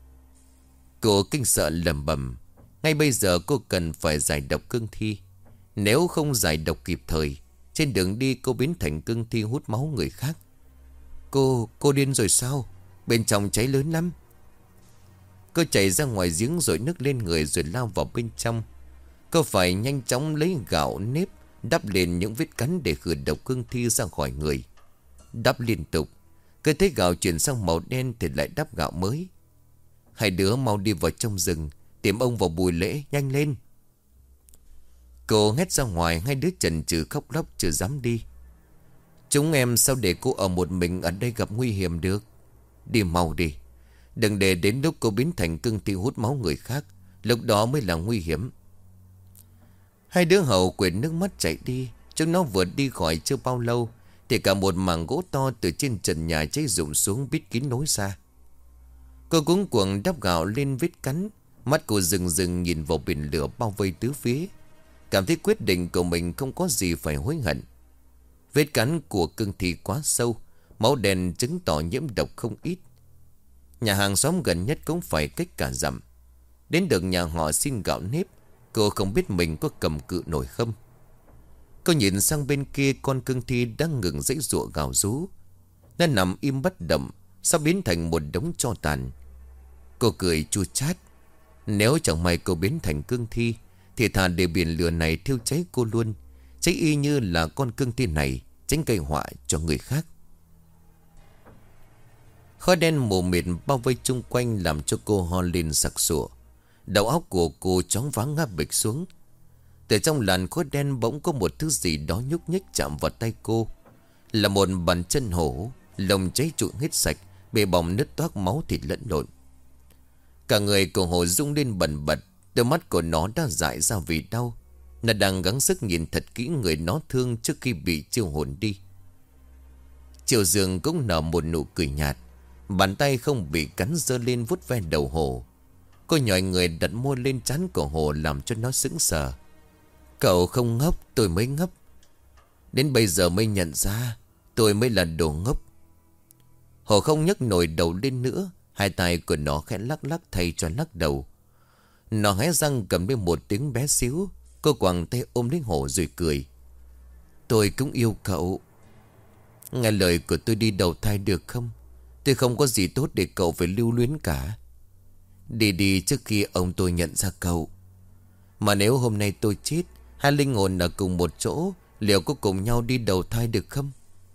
Cô kinh sợ lẩm bẩm. Ngay bây giờ cô cần phải giải độc cương thi. Nếu không giải độc kịp thời, trên đường đi cô biến thành cương thi hút máu người khác. Cô điên rồi sao? Bên trong cháy lớn lắm." Cô chạy ra ngoài giếng rồi nước lên người rồi lao vào bên trong. Cô phải nhanh chóng lấy gạo nếp đắp lên những vết cắn để khử độc cương thi ra khỏi người. Đắp liên tục, cứ thấy gạo chuyển sang màu đen thì lại đắp gạo mới. Hai đứa mau đi vào trong rừng tìm ông vào buổi lễ, nhanh lên. Cô hét ra ngoài, hai đứa chần chừ khóc lóc chưa dám đi. "Chúng em sao để cô ở một mình ở đây gặp nguy hiểm được? Đi mau đi, đừng để đến lúc cô biến thành cương thi hút máu người khác, lúc đó mới là nguy hiểm." Hai đứa hầu quệt nước mắt chạy đi. Chúng nó vừa đi khỏi chưa bao lâu thì cả một mảng gỗ to từ trên trần nhà cháy rụng xuống bít kín nối ra. Cô cuống cuồng đắp gạo lên vết cắn. Mắt cô rừng rừng nhìn vào biển lửa bao vây tứ phía, cảm thấy quyết định của mình không có gì phải hối hận. Vết cắn của cương thi quá sâu, máu đen chứng tỏ nhiễm độc không ít. Nhà hàng xóm gần nhất cũng phải cách cả dặm. Đến được nhà họ xin gạo nếp, cô không biết mình có cầm cự nổi không. Cô nhìn sang bên kia, con cương thi đang ngừng giãy giụa gào rú. Nó nằm im bất động, sắp biến thành một đống tro tàn. Cô cười chua chát. Nếu chẳng may cô biến thành cương thi thì thà để biển lửa này thiêu cháy cô luôn, cháy y như là con cương thi này tránh gây họa cho người khác. Khói đen mù mịt bao vây chung quanh làm cho cô ho lên sặc sụa. Đầu óc của cô choáng váng ngã bịch xuống. Từ trong làn khói đen bỗng có một thứ gì đó nhúc nhích chạm vào tay cô. Là một bàn chân hổ, lông cháy trụi hết sạch, bề bỏng nứt toác máu thịt lẫn lộn. Cả người của hổ rung lên bần bật, đôi mắt của nó đã dại ra vì đau. Nó đang gắng sức nhìn thật kỹ người nó thương trước khi bị chiêu hồn đi. Triệu Dương cũng nở một nụ cười nhạt. Bàn tay không bị cắn giơ lên vuốt ve đầu hổ. Cô nhòi người đặt môi lên trán của hổ làm cho nó sững sờ. Cậu không ngốc, tôi mới ngốc. Đến bây giờ mới nhận ra tôi mới là đồ ngốc. Hổ không nhấc nổi đầu lên nữa. Hai tay của nó khẽ lắc lắc thay cho lắc đầu. Nó hé răng cầm lên một tiếng bé xíu. Cô quàng tay ôm lấy hổ rồi cười. Tôi cũng yêu cậu. Nghe lời của tôi đi đầu thai được không? Tôi không có gì tốt để cậu phải lưu luyến cả. Đi đi trước khi ông tôi nhận ra cậu. Mà nếu hôm nay tôi chết, hai linh hồn ở cùng một chỗ, liệu có cùng nhau đi đầu thai được không?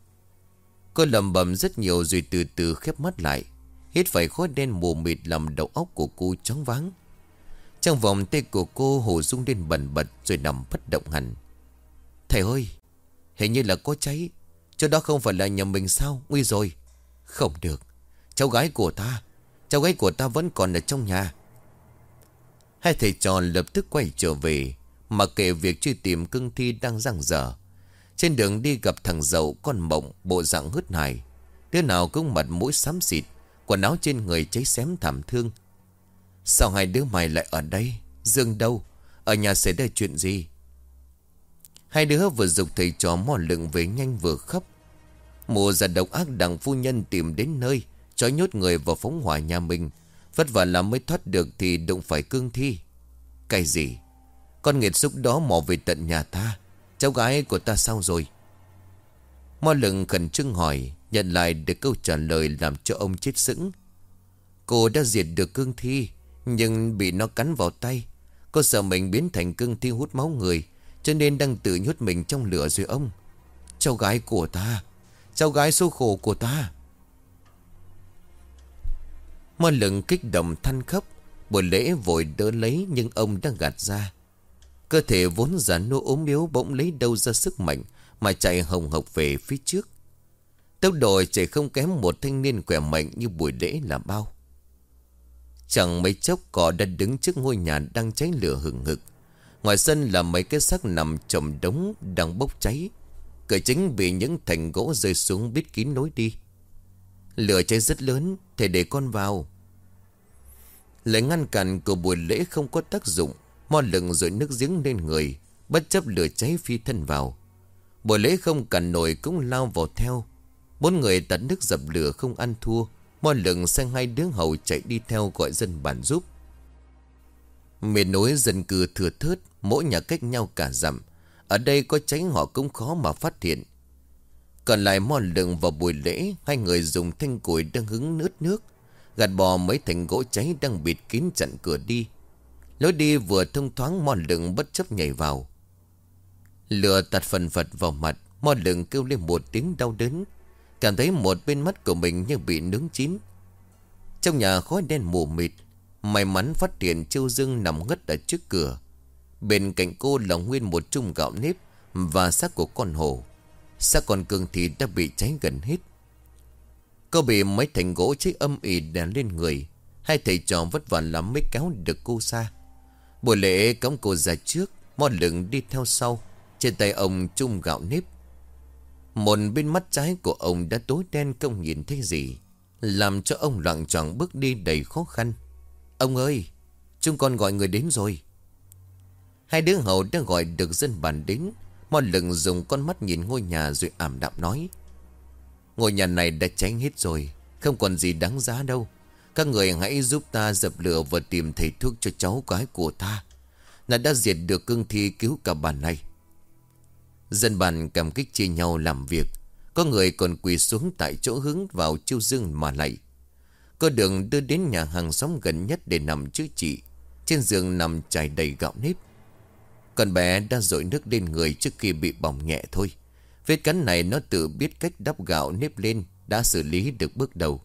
Cô lẩm bẩm rất nhiều rồi từ từ khép mắt lại. Hít phải khói đen mù mịt làm đầu óc của cô choáng váng. Trong vòng tay của cô hổ rung lên bần bật rồi nằm bất động hẳn. Thầy ơi, hình như là có cháy. Chỗ đó không phải là nhà mình sao? Nguy rồi. Không được. Cháu gái của ta vẫn còn ở trong nhà. Hai thầy trò lập tức quay trở về, mặc kệ việc truy tìm cương thi đang dang dở. Trên đường đi gặp thằng Dậu con Mộng, bộ dạng hớt hải. Đứa nào cũng mặt mũi xám xịt, quần áo trên người cháy xém thảm thương. Sao hai đứa mày lại ở đây? Dương đâu? Ở nhà xảy ra chuyện gì? Hai đứa vừa giục thầy trò mò lựng về nhanh vừa khóc. Mụ già độc ác đặng phu nhân tìm đến nơi, trói nhốt người vào phóng hỏa nhà mình. Vất vả lắm mới thoát được thì đụng phải cương thi. Cái gì? Con nghiệt xúc đó mò về tận nhà ta. Cháu gái của ta sao rồi? Mo lựng khẩn trương hỏi, nhận lại được câu trả lời làm cho ông chết sững. Cô đã diệt được cương thi, nhưng bị nó cắn vào tay. Cô sợ mình biến thành cương thi hút máu người, cho nên đang tự nhốt mình trong lửa rồi ông. Cháu gái của ta, cháu gái số khổ của ta. Mo lựng kích động than khóc. Buổi lễ vội đỡ lấy nhưng ông đã gạt ra. Cơ thể vốn già nua ốm yếu bỗng lấy đâu ra sức mạnh mà chạy hồng hộc về phía trước. Tốc độ chạy không kém một thanh niên khỏe mạnh như buổi lễ là bao. Chẳng mấy chốc cỏ đã đứng trước ngôi nhà đang cháy lửa hừng hực. Ngoài sân là mấy cái xác nằm chồng đống đang bốc cháy. Cửa chính bị những thành gỗ rơi xuống bít kín lối đi. Lửa cháy rất lớn, thầy để con vào. Lời ngăn cản của buổi lễ không có tác dụng. Mo lựng rồi nước giếng lên người, bất chấp lửa cháy phi thân vào. Buổi lễ không cản nổi cũng lao vào theo. Bốn người tạt nước dập lửa không ăn thua. Mo lựng sang hai đứa hầu chạy đi theo gọi dân bản giúp. Miền núi dân cư thừa thớt, mỗi nhà cách nhau cả dặm. Ở đây có cháy họ cũng khó mà phát hiện. Còn lại Mo lựng vào buổi lễ, hai người dùng thanh củi đang hứng nướt nước, gạt bỏ mấy thành gỗ cháy đang bịt kín chặn cửa đi. Lối đi vừa thông thoáng, Mo lựng bất chấp nhảy vào. Lửa tạt phần phật vào mặt. Mo lựng kêu lên một tiếng đau đớn, cảm thấy một bên mắt của mình như bị nướng chín. Trong nhà khói đen mù mịt. May mắn phát hiện Châu Dương nằm ngất ở trước cửa. Bên cạnh cô là nguyên một chum gạo nếp và xác của con hổ. Xác con cương thì đã bị cháy gần hết. Cô bị mấy thành gỗ cháy âm ỉ đè lên người. Hai thầy trò vất vả lắm mới kéo được cô ra. Buổi lễ cõng cô ra trước, Mo lựng đi theo sau. Trên tay ông chum gạo nếp. Một bên mắt trái của ông đã tối đen không nhìn thấy gì, làm cho ông loạng choạng bước đi đầy khó khăn. Ông ơi, chúng con gọi người đến rồi. Hai đứa hầu đã gọi được dân bản đến. Mo lựng dùng con mắt nhìn ngôi nhà rồi ảm đạm nói: ngôi nhà này đã cháy hết rồi, không còn gì đáng giá đâu. Các người hãy giúp ta dập lửa và tìm thầy thuốc cho cháu gái của ta. Nó đã diệt được cương thi, cứu cả bản này. Dân bản cảm kích chia nhau làm việc. Có người còn quỳ xuống tại chỗ hướng vào Châu Dương mà lạy. Cô đường đưa đến nhà hàng xóm gần nhất để nằm chữa trị. Trên giường nằm trải đầy gạo nếp. Con bé đã dội nước lên người trước khi bị bỏng nhẹ thôi. Vết cắn này nó tự biết cách đắp gạo nếp lên, đã xử lý được bước đầu.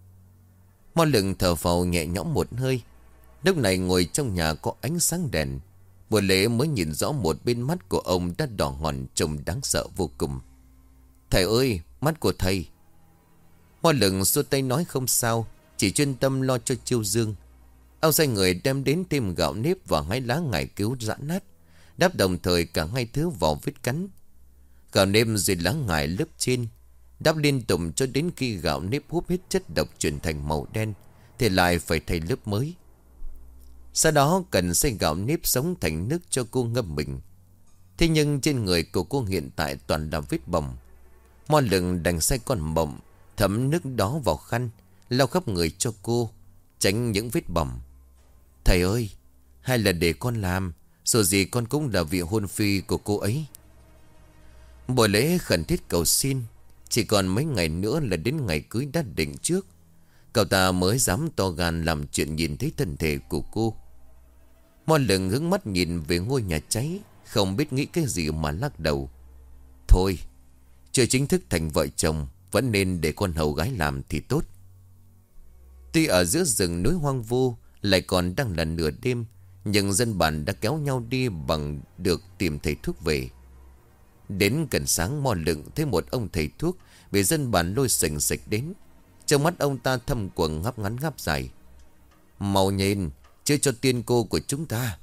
Mo Lựng thở phào nhẹ nhõm một hơi. Lúc này ngồi trong nhà có ánh sáng đèn, Bùa Lễ mới nhìn rõ một bên mắt của ông đã đỏ ngòm trông đáng sợ vô cùng. Thầy ơi, mắt của thầy. Mo Lựng xua tay nói không sao, chỉ chuyên tâm lo cho Chiêu Dương. Ông sai người đem đến thêm gạo nếp và 2 lá ngải cứu giã nát, đắp đồng thời cả 2 thứ vào vết cắn. Gạo nếp rồi lá ngải lớp trên, đắp liên tục cho đến khi gạo nếp hút hết chất độc chuyển thành màu đen thì lại phải thay lớp mới. Sau đó cần xay gạo nếp sống thành nước cho cô ngâm mình. Thế nhưng trên người của cô hiện tại toàn là vết bầm. Mo Lựng đành xay con mộng, thấm nước đó vào khăn, lau khắp người cho cô, tránh những vết bầm. Thầy ơi, hay là để con làm, dù gì con cũng là vị hôn phi của cô ấy. Buổi lễ khẩn thiết cầu xin. Chỉ còn mấy ngày nữa là đến ngày cưới đã định trước. Cậu ta mới dám to gan làm chuyện nhìn thấy thân thể của cô. Mo Lựng hướng mắt nhìn về ngôi nhà cháy, không biết nghĩ cái gì mà lắc đầu. Thôi, chưa chính thức thành vợ chồng, vẫn nên để con hầu gái làm thì tốt. Tuy ở giữa rừng núi hoang vu, lại còn đang là nửa đêm, nhưng dân bản đã kéo nhau đi bằng được tìm thầy thuốc về. Đến gần sáng, Mo Lựng thấy một ông thầy thuốc bị dân bản lôi sình sịch đến. Trong mắt ông ta thâm quầng ngáp ngắn ngáp dài. Mau nhìn, chữa cho tiên cô của chúng ta.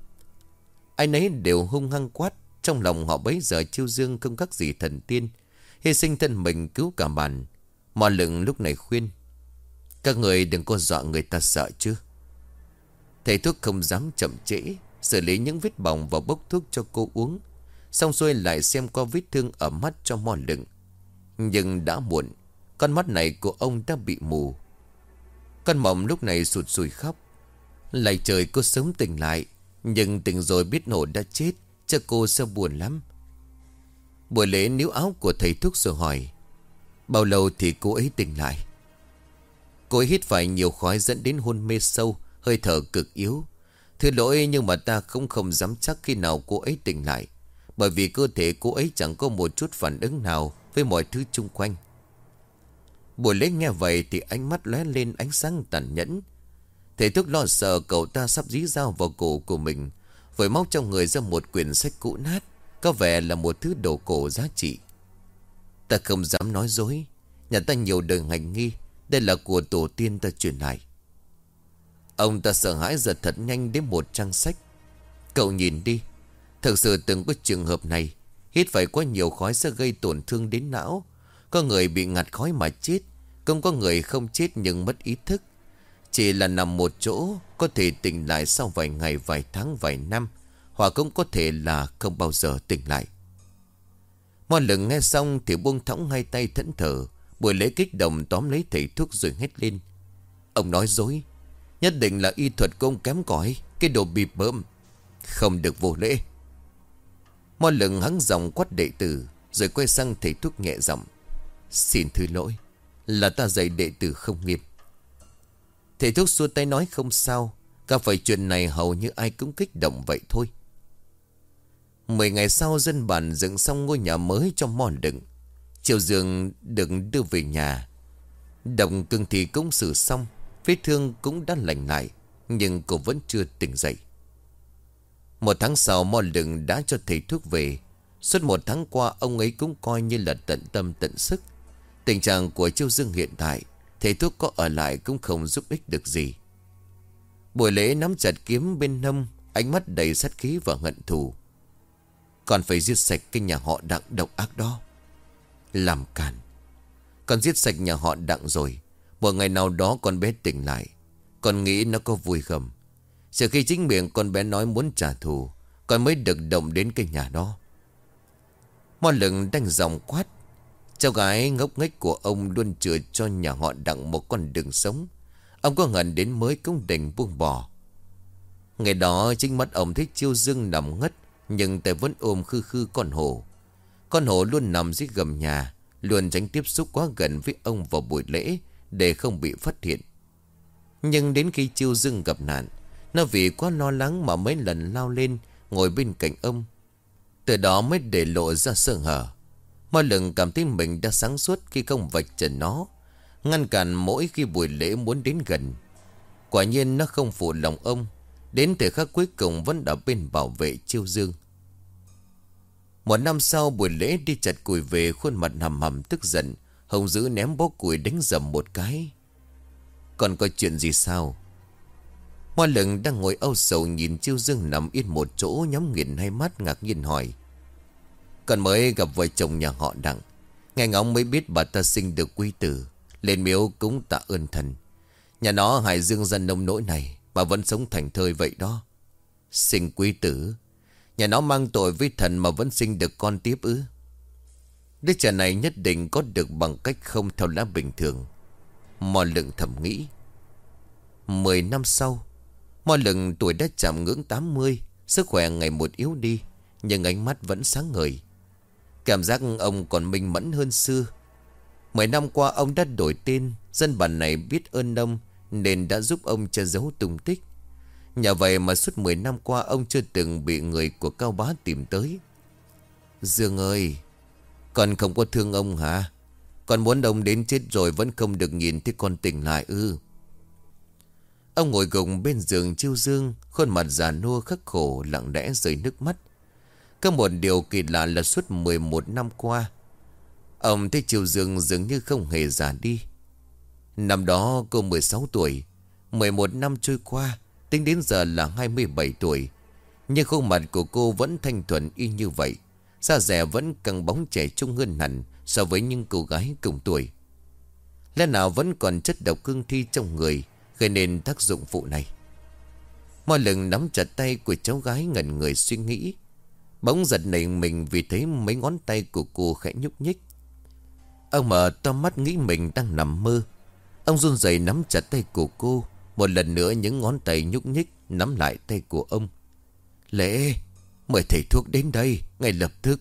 Ai nấy đều hung hăng quát. Trong lòng họ bấy giờ Chiêu Dương không khác gì thần tiên, hy sinh thân mình cứu cả bản. Mo Lựng lúc này khuyên: các người đừng có dọa người ta sợ chứ. Thầy thuốc không dám chậm trễ, xử lý những vết bỏng và bốc thuốc cho cô uống. Xong xuôi lại xem qua vết thương ở mắt cho Mo Lựng. Nhưng đã muộn, con mắt này của ông đã bị mù. Con Mộng lúc này sụt sùi khóc. Lạy trời, cô sớm tỉnh lại, nhưng tỉnh rồi biết Nổ đã chết, chắc cô sẽ buồn lắm. Buổi lễ níu áo của thầy thuốc rồi hỏi: bao lâu thì cô ấy tỉnh lại? Cô ấy hít phải nhiều khói dẫn đến hôn mê sâu, hơi thở cực yếu. Thưa lỗi, nhưng mà ta không dám chắc khi nào cô ấy tỉnh lại, bởi vì cơ thể cô ấy chẳng có một chút phản ứng nào với mọi thứ chung quanh. Buổi lễ nghe vậy thì ánh mắt lóe lên ánh sáng tàn nhẫn. Thầy thuốc lo sợ cậu ta sắp dí dao vào cổ của mình, vội móc trong người ra một quyển sách cũ nát, có vẻ là một thứ đồ cổ giá trị. Ta không dám nói dối, nhà ta nhiều đời hành nghi, đây là của tổ tiên ta truyền lại. Ông ta sợ hãi giật thật nhanh đến một trang sách. Cậu nhìn đi, thực sự từng có trường hợp này, hít phải quá nhiều khói sẽ gây tổn thương đến não. Có người bị ngạt khói mà chết, cũng có người không chết nhưng mất ý thức. Chỉ là nằm một chỗ, có thể tỉnh lại sau vài ngày, vài tháng, vài năm, hoặc cũng có thể là không bao giờ tỉnh lại. Mo Lựng nghe xong thì buông thõng hai tay thẫn thờ. Buổi lễ kích động tóm lấy thầy thuốc rồi hét lên: ông nói dối, nhất định là y thuật của ông kém cỏi, cái đồ bịp bợm, không được vô lễ. Mo Lựng hắng giọng quát đệ tử, rồi quay sang thầy thuốc nhẹ giọng: xin thứ lỗi, là ta dạy đệ tử không nghiêm. Thầy thuốc xua tay nói không sao, gặp phải chuyện này hầu như ai cũng kích động vậy thôi. 10 ngày sau, dân bản dựng xong ngôi nhà mới cho Mo Lựng. Chiêu Dương được đưa về nhà. Đồng Cương thì cũng xử xong, vết thương cũng đã lành lại, nhưng cô vẫn chưa tỉnh dậy. 1 tháng sau, Mo Lựng đã cho thầy thuốc về. Suốt 1 tháng qua, ông ấy cũng coi như là tận tâm tận sức. Tình trạng của Chiêu Dương hiện tại, thầy thuốc có ở lại cũng không giúp ích được gì. Buổi lễ nắm chặt kiếm bên hông, ánh mắt đầy sát khí và hận thù. Còn phải giết sạch cái nhà họ Đặng độc ác đó. Làm càn. Con giết sạch nhà họ Đặng rồi, một ngày nào đó con bé tỉnh lại, con nghĩ nó có vui không? Sau khi chính miệng con bé nói muốn trả thù, con mới được động đến cái nhà đó. Mo Lựng đanh giọng quát. Cháu gái ngốc nghếch của ông luôn chừa cho nhà họ Đặng một con đường sống. Ông có ngần đến mới cũng đành buông bỏ. Ngày đó chính mắt ông thấy Chiêu Dương nằm ngất, nhưng tay vẫn ôm khư khư con hổ. Con hổ luôn nằm dưới gầm nhà, luôn tránh tiếp xúc quá gần với ông vào buổi lễ để không bị phát hiện. Nhưng đến khi Chiêu Dương gặp nạn, nó vì quá lo lắng mà mấy lần lao lên ngồi bên cạnh ông. Từ đó mới để lộ ra sơ hở. Mo Lừng cảm thấy mình đã sáng suốt khi không vạch trần nó, ngăn cản mỗi khi buổi lễ muốn đến gần. Quả nhiên nó không phụ lòng ông. Đến thời khắc cuối cùng vẫn ở bên bảo vệ Chiêu Dương. Một năm sau, buổi lễ đi chặt củi về, khuôn mặt hầm hầm tức giận. Hồng Dữ ném bó củi đánh dầm một cái. Còn có chuyện gì sao? Hoa Lừng đang ngồi âu sầu nhìn Chiêu Dương nằm yên một chỗ, nhắm nghiền hai mắt ngạc nhiên hỏi. Còn mới gặp vợ chồng nhà họ Đặng, nghe ngóng mới biết bà ta sinh được quý tử, lên miếu cúng tạ ơn thần. Nhà nó hại Dương dân nông nỗi này mà vẫn sống thành thơi vậy đó. Sinh quý tử, nhà nó mang tội với thần mà vẫn sinh được con tiếp ư? Đứa trẻ này nhất định có được bằng cách không theo lá bình thường, Mo Lừng thầm nghĩ. 10 năm sau, Mo Lừng tuổi đã chạm ngưỡng 80, sức khỏe ngày một yếu đi, nhưng ánh mắt vẫn sáng ngời. Cảm giác ông còn minh mẫn hơn xưa. 10 năm qua ông đã đổi tên, dân bản này biết ơn ông nên đã giúp ông che giấu tung tích. Nhờ vậy mà suốt 10 năm qua ông chưa từng bị người của Cao Bá tìm tới. Dương ơi, con không có thương ông hả? Con muốn ông đến chết rồi vẫn không được nhìn thấy con tỉnh lại ư? Ông ngồi gục bên giường Chiêu Dương, khuôn mặt già nua khắc khổ lặng lẽ rơi nước mắt. Có một điều kỳ lạ là suốt 11 năm qua, ông thấy Chiêu Dương dường như không hề già đi. Năm đó cô 16 tuổi, 11 năm trôi qua, tính đến giờ là 27 tuổi. Nhưng khuôn mặt của cô vẫn thanh thuần y như vậy, da dẻ vẫn căng bóng trẻ trung hơn hẳn so với những cô gái cùng tuổi. Lẽ nào vẫn còn chất độc cương thi trong người, gây nên tác dụng phụ này? Mo Lừng nắm chặt tay của cháu gái ngẩn người suy nghĩ. Bỗng giật nảy mình vì thấy mấy ngón tay của cô khẽ nhúc nhích. Ông mở to mắt nghĩ mình đang nằm mơ. Ông run rẩy nắm chặt tay của cô. Một lần nữa những ngón tay nhúc nhích nắm lại tay của ông. Lễ, mời thầy thuốc đến đây ngay lập tức.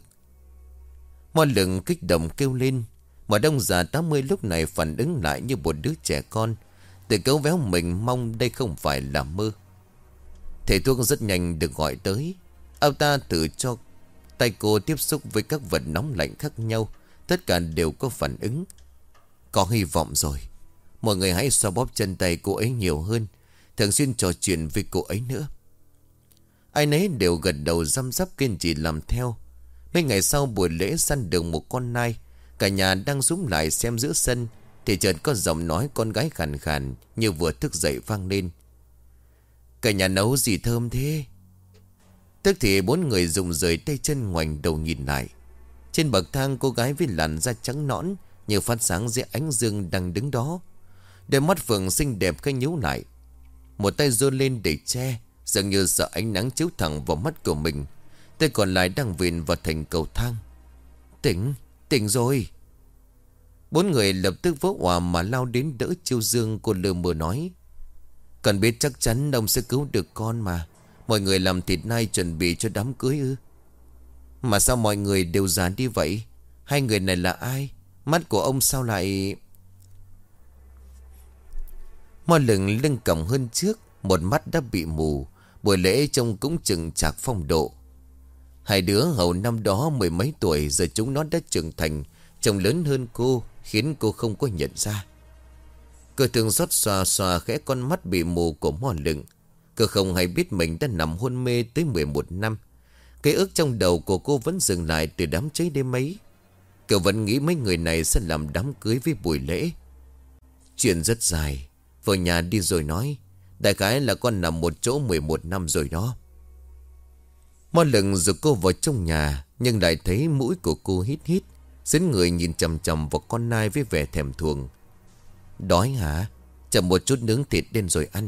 Mo Lừng kích động kêu lên. Mà đông già 80 lúc này phản ứng lại như một đứa trẻ con, tự cấu véo mình mong đây không phải là mơ. Thầy thuốc rất nhanh được gọi tới. Ông ta tự cho tay cô tiếp xúc với các vật nóng lạnh khác nhau. Tất cả đều có phản ứng. Có hy vọng rồi. Mọi người hãy xoa bóp chân tay cô ấy nhiều hơn, thường xuyên trò chuyện với cô ấy nữa. Ai nấy đều gật đầu răm rắp kiên trì làm theo. Mấy ngày sau buổi lễ săn được một con nai, cả nhà đang rúm lại xem giữa sân, thì chợt có giọng nói con gái khàn khàn như vừa thức dậy vang lên. Cả nhà nấu gì thơm thế? Tức thì 4 người rụng rời tay chân ngoảnh đầu nhìn lại. Trên bậc thang cô gái với làn da trắng nõn như phát sáng dưới ánh dương đang đứng đó. Đôi mắt phượng xinh đẹp khẽ nhíu lại, một tay giơ lên để che, dường như sợ ánh nắng chiếu thẳng vào mắt của mình. Tay còn lại đang vịn vào thành cầu thang. Tỉnh rồi. 4 người lập tức vỡ òa mà lao đến đỡ Chiêu Dương. Cô lơ mơ nói, cần biết chắc chắn ông sẽ cứu được con mà. Mọi người làm thịt nai chuẩn bị cho đám cưới ư? Mà sao mọi người đều già đi vậy? Hai người này là ai? Mắt của ông sao lại... Mo Lừng lưng còng hơn trước, một mắt đã bị mù. Buổi lễ trông cũng chừng chạc phong độ. Hai đứa hầu năm đó 10 mấy tuổi, giờ chúng nó đã trưởng thành, trông lớn hơn cô, khiến cô không có nhận ra. Cô thường xót xoa xoa khẽ con mắt bị mù của Mo Lừng. Cô không hay biết mình đã nằm hôn mê tới 11 năm. Ký ức trong đầu của cô vẫn dừng lại từ đám cháy đêm ấy. Cô vẫn nghĩ mấy người này sẽ làm đám cưới với buổi lễ. Chuyện rất dài, vào nhà đi rồi nói. Đại khái là con nằm một chỗ 11 năm rồi đó. Mo Lừng giục cô vào trong nhà, nhưng lại thấy mũi của cô hít hít. Dính người nhìn chằm chằm vào con nai với vẻ thèm thuồng. Đói hả? Chậm một chút nướng thịt lên rồi ăn.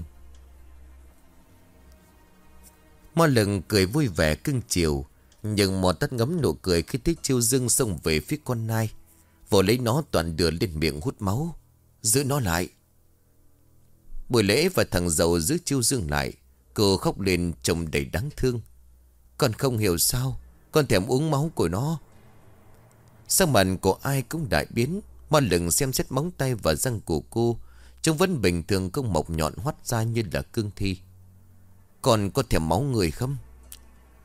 Mo Lừng cười vui vẻ cưng chiều, nhưng mò tắt ngấm nụ cười khi thấy Chiêu Dương xông về phía con nai, vồ lấy nó toàn đưa lên miệng hút máu. Giữ nó lại. Buổi lễ và thằng giàu giữ Chiêu Dương lại. Cô khóc lên trông đầy đáng thương. Con không hiểu sao, con thèm uống máu của nó. Sắc mặt của ai cũng đại biến. Mo Lừng xem xét móng tay và răng của cô, trông vẫn bình thường, không mọc nhọn hoắt ra như là cương thi. Con có thèm máu người không?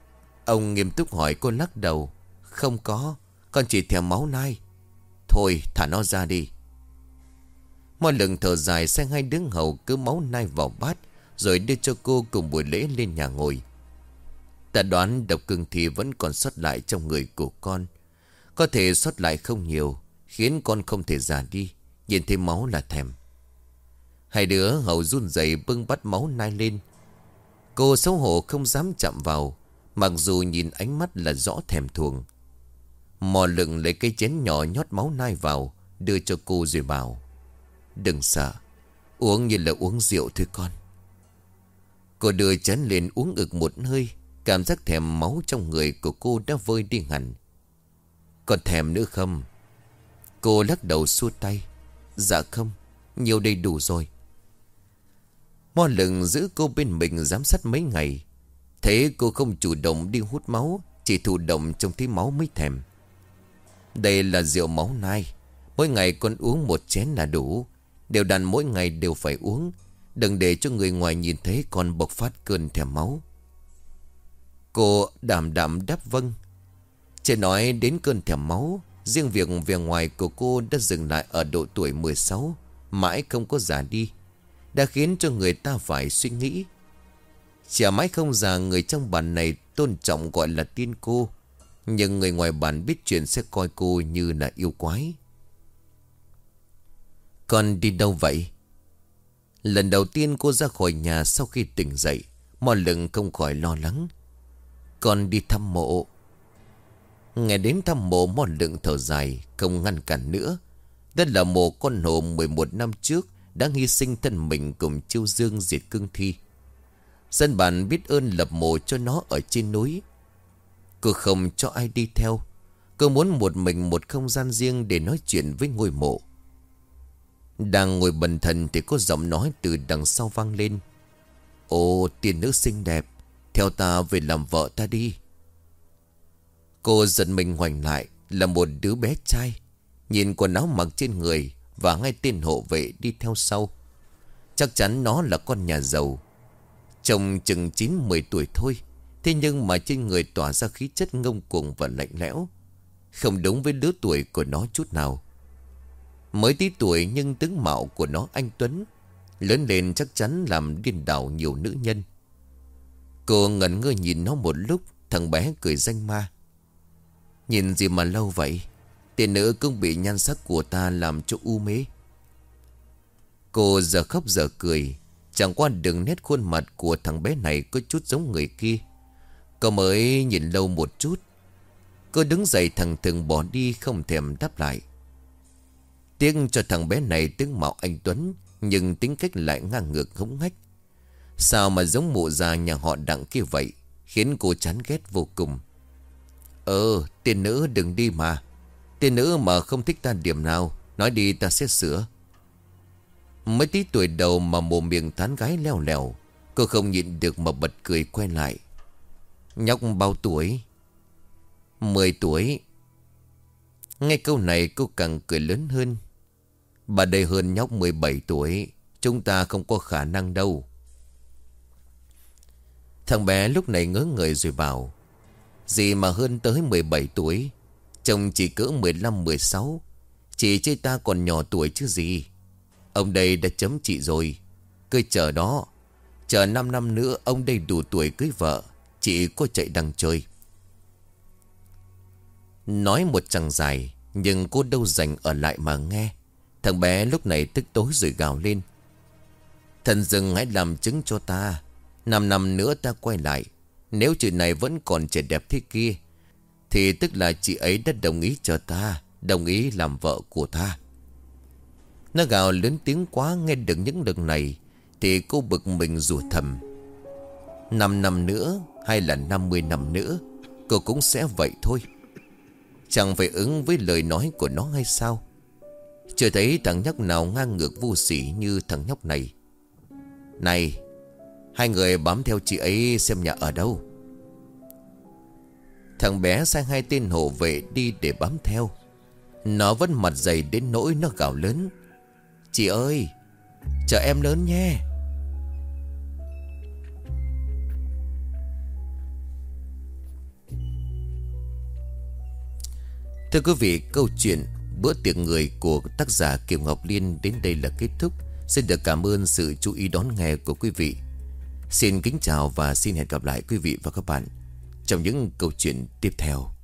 Ông nghiêm túc hỏi, cô lắc đầu. Không có, con chỉ thèm máu nai. Thôi thả nó ra đi. Mo Lựng thở dài, sai hai đứa hầu cứ máu nai vào bát, rồi đưa cho cô cùng buổi lễ lên nhà ngồi. Ta đoán độc cương thi vẫn còn sót lại trong người của con. Có thể sót lại không nhiều, khiến con không thể già đi. Nhìn thấy máu là thèm. Hai đứa hầu run rẩy bưng bát máu nai lên. Cô xấu hổ không dám chạm vào, mặc dù nhìn ánh mắt là rõ thèm thuồng. Mò Lựng lấy cây chén nhỏ nhót máu nai vào, đưa cho cô rồi bảo. Đừng sợ, uống như là uống rượu thôi con. Cô đưa chén lên uống ực một hơi. Cảm giác thèm máu trong người của cô đã vơi đi hẳn. Còn thèm nữa không? Cô lắc đầu xua tay. Dạ không, nhiều đầy đủ rồi. Mo Lựng giữ cô bên mình giám sát mấy ngày. Thế cô không chủ động đi hút máu, chỉ thụ động trông thấy máu mới thèm. Đây là rượu máu nai. Mỗi ngày con uống một chén là đủ. Đều đặn mỗi ngày đều phải uống. Đừng để cho người ngoài nhìn thấy con bộc phát cơn thèm máu. Cô đảm đạm đáp vâng. Chỉ nói đến cơn thèm máu, riêng việc vẻ ngoài của cô đã dừng lại ở độ tuổi 16, mãi không có già đi, đã khiến cho người ta phải suy nghĩ. Chả mãi không già, người trong bản này tôn trọng gọi là tiên cô, nhưng người ngoài bản biết chuyện sẽ coi cô như là yêu quái. Con đi đâu vậy? Lần đầu tiên cô ra khỏi nhà sau khi tỉnh dậy, Mo Lựng không khỏi lo lắng. Con đi thăm mộ. Nghe đến thăm mộ, Mo Lựng thở dài, không ngăn cản nữa. Đó là mộ con hổ 11 năm trước đã hy sinh thân mình cùng Chiêu Dương diệt cương thi. Dân bản biết ơn lập mộ cho nó ở trên núi. Cô không cho ai đi theo. Cô muốn một mình một không gian riêng để nói chuyện với ngôi mộ. Đang ngồi bần thần thì có giọng nói từ đằng sau vang lên. Ồ, tiên nữ xinh đẹp, theo ta về làm vợ ta đi. Cô giật mình ngoảnh lại, là một đứa bé trai. Nhìn quần áo mặc trên người và hai tên hộ vệ đi theo sau. Chắc chắn nó là con nhà giàu. Trông chừng 9-10 tuổi thôi, thế nhưng mà trên người tỏa ra khí chất ngông cuồng và lạnh lẽo, không đúng với lứa tuổi của nó chút nào. Mới tí tuổi nhưng tướng mạo của nó anh tuấn, lớn lên chắc chắn làm điên đảo nhiều nữ nhân. Cô ngẩn ngơ nhìn nó một lúc. Thằng bé cười danh ma. Nhìn gì mà lâu vậy? Tiền nữ cũng bị nhan sắc của ta làm cho u mê. Cô giờ khóc giờ cười. Chẳng qua đường nét khuôn mặt của thằng bé này có chút giống người kia. Cô mới nhìn lâu một chút. Cô đứng dậy thằng thừng bỏ đi, không thèm đáp lại. Tiếc cho thằng bé này tướng mạo anh tuấn, nhưng tính cách lại ngang ngược hống hách. Sao mà giống mụ già nhà họ Đặng kia vậy, khiến cô chán ghét vô cùng. Tiên nữ đừng đi mà. Tiên nữ mà không thích ta điểm nào, nói đi ta sẽ sửa. Mấy tí tuổi đầu mà mồm miệng tán gái leo lèo. Cô không nhịn được mà bật cười quay lại. Nhóc bao tuổi? 10 tuổi. Nghe câu này cô càng cười lớn hơn. Bà đây hơn nhóc 17 tuổi. Chúng ta không có khả năng đâu. Thằng bé lúc này ngớ người rồi bảo. Gì mà hơn tới 17 tuổi. Chồng chỉ cỡ 15-16. Chị chơi ta còn nhỏ tuổi chứ gì. Ông đây đã chấm chị rồi. Cứ chờ đó. Chờ 5 năm nữa ông đây đủ tuổi cưới vợ. Chị có chạy đằng chơi. Nói một chằng dài, nhưng cô đâu dành ở lại mà nghe. Thằng bé lúc này tức tối rồi gào lên. Thần rừng hãy làm chứng cho ta. 5 năm nữa ta quay lại. Nếu chị này vẫn còn trẻ đẹp thế kia, thì tức là chị ấy đã đồng ý cho ta, đồng ý làm vợ của ta. Nó gào lớn tiếng quá, nghe được những lời này thì cô bực mình rủa thầm. 5 năm nữa hay là 50 năm nữa, cô cũng sẽ vậy thôi. Chẳng phải ứng với lời nói của nó hay sao? Chưa thấy thằng nhóc nào ngang ngược vô sỉ như thằng nhóc này. Này, hai người bám theo chị ấy xem nhà ở đâu. Thằng bé sai hai tên hộ vệ đi để bám theo. Nó vẫn mặt dày đến nỗi nó gào lớn. Chị ơi, chờ em lớn nhé. Thưa quý vị, câu chuyện Bữa tiệc người của tác giả Kiều Ngọc Liên đến đây là kết thúc. Xin được cảm ơn sự chú ý đón nghe của quý vị. Xin kính chào và xin hẹn gặp lại quý vị và các bạn trong những câu chuyện tiếp theo.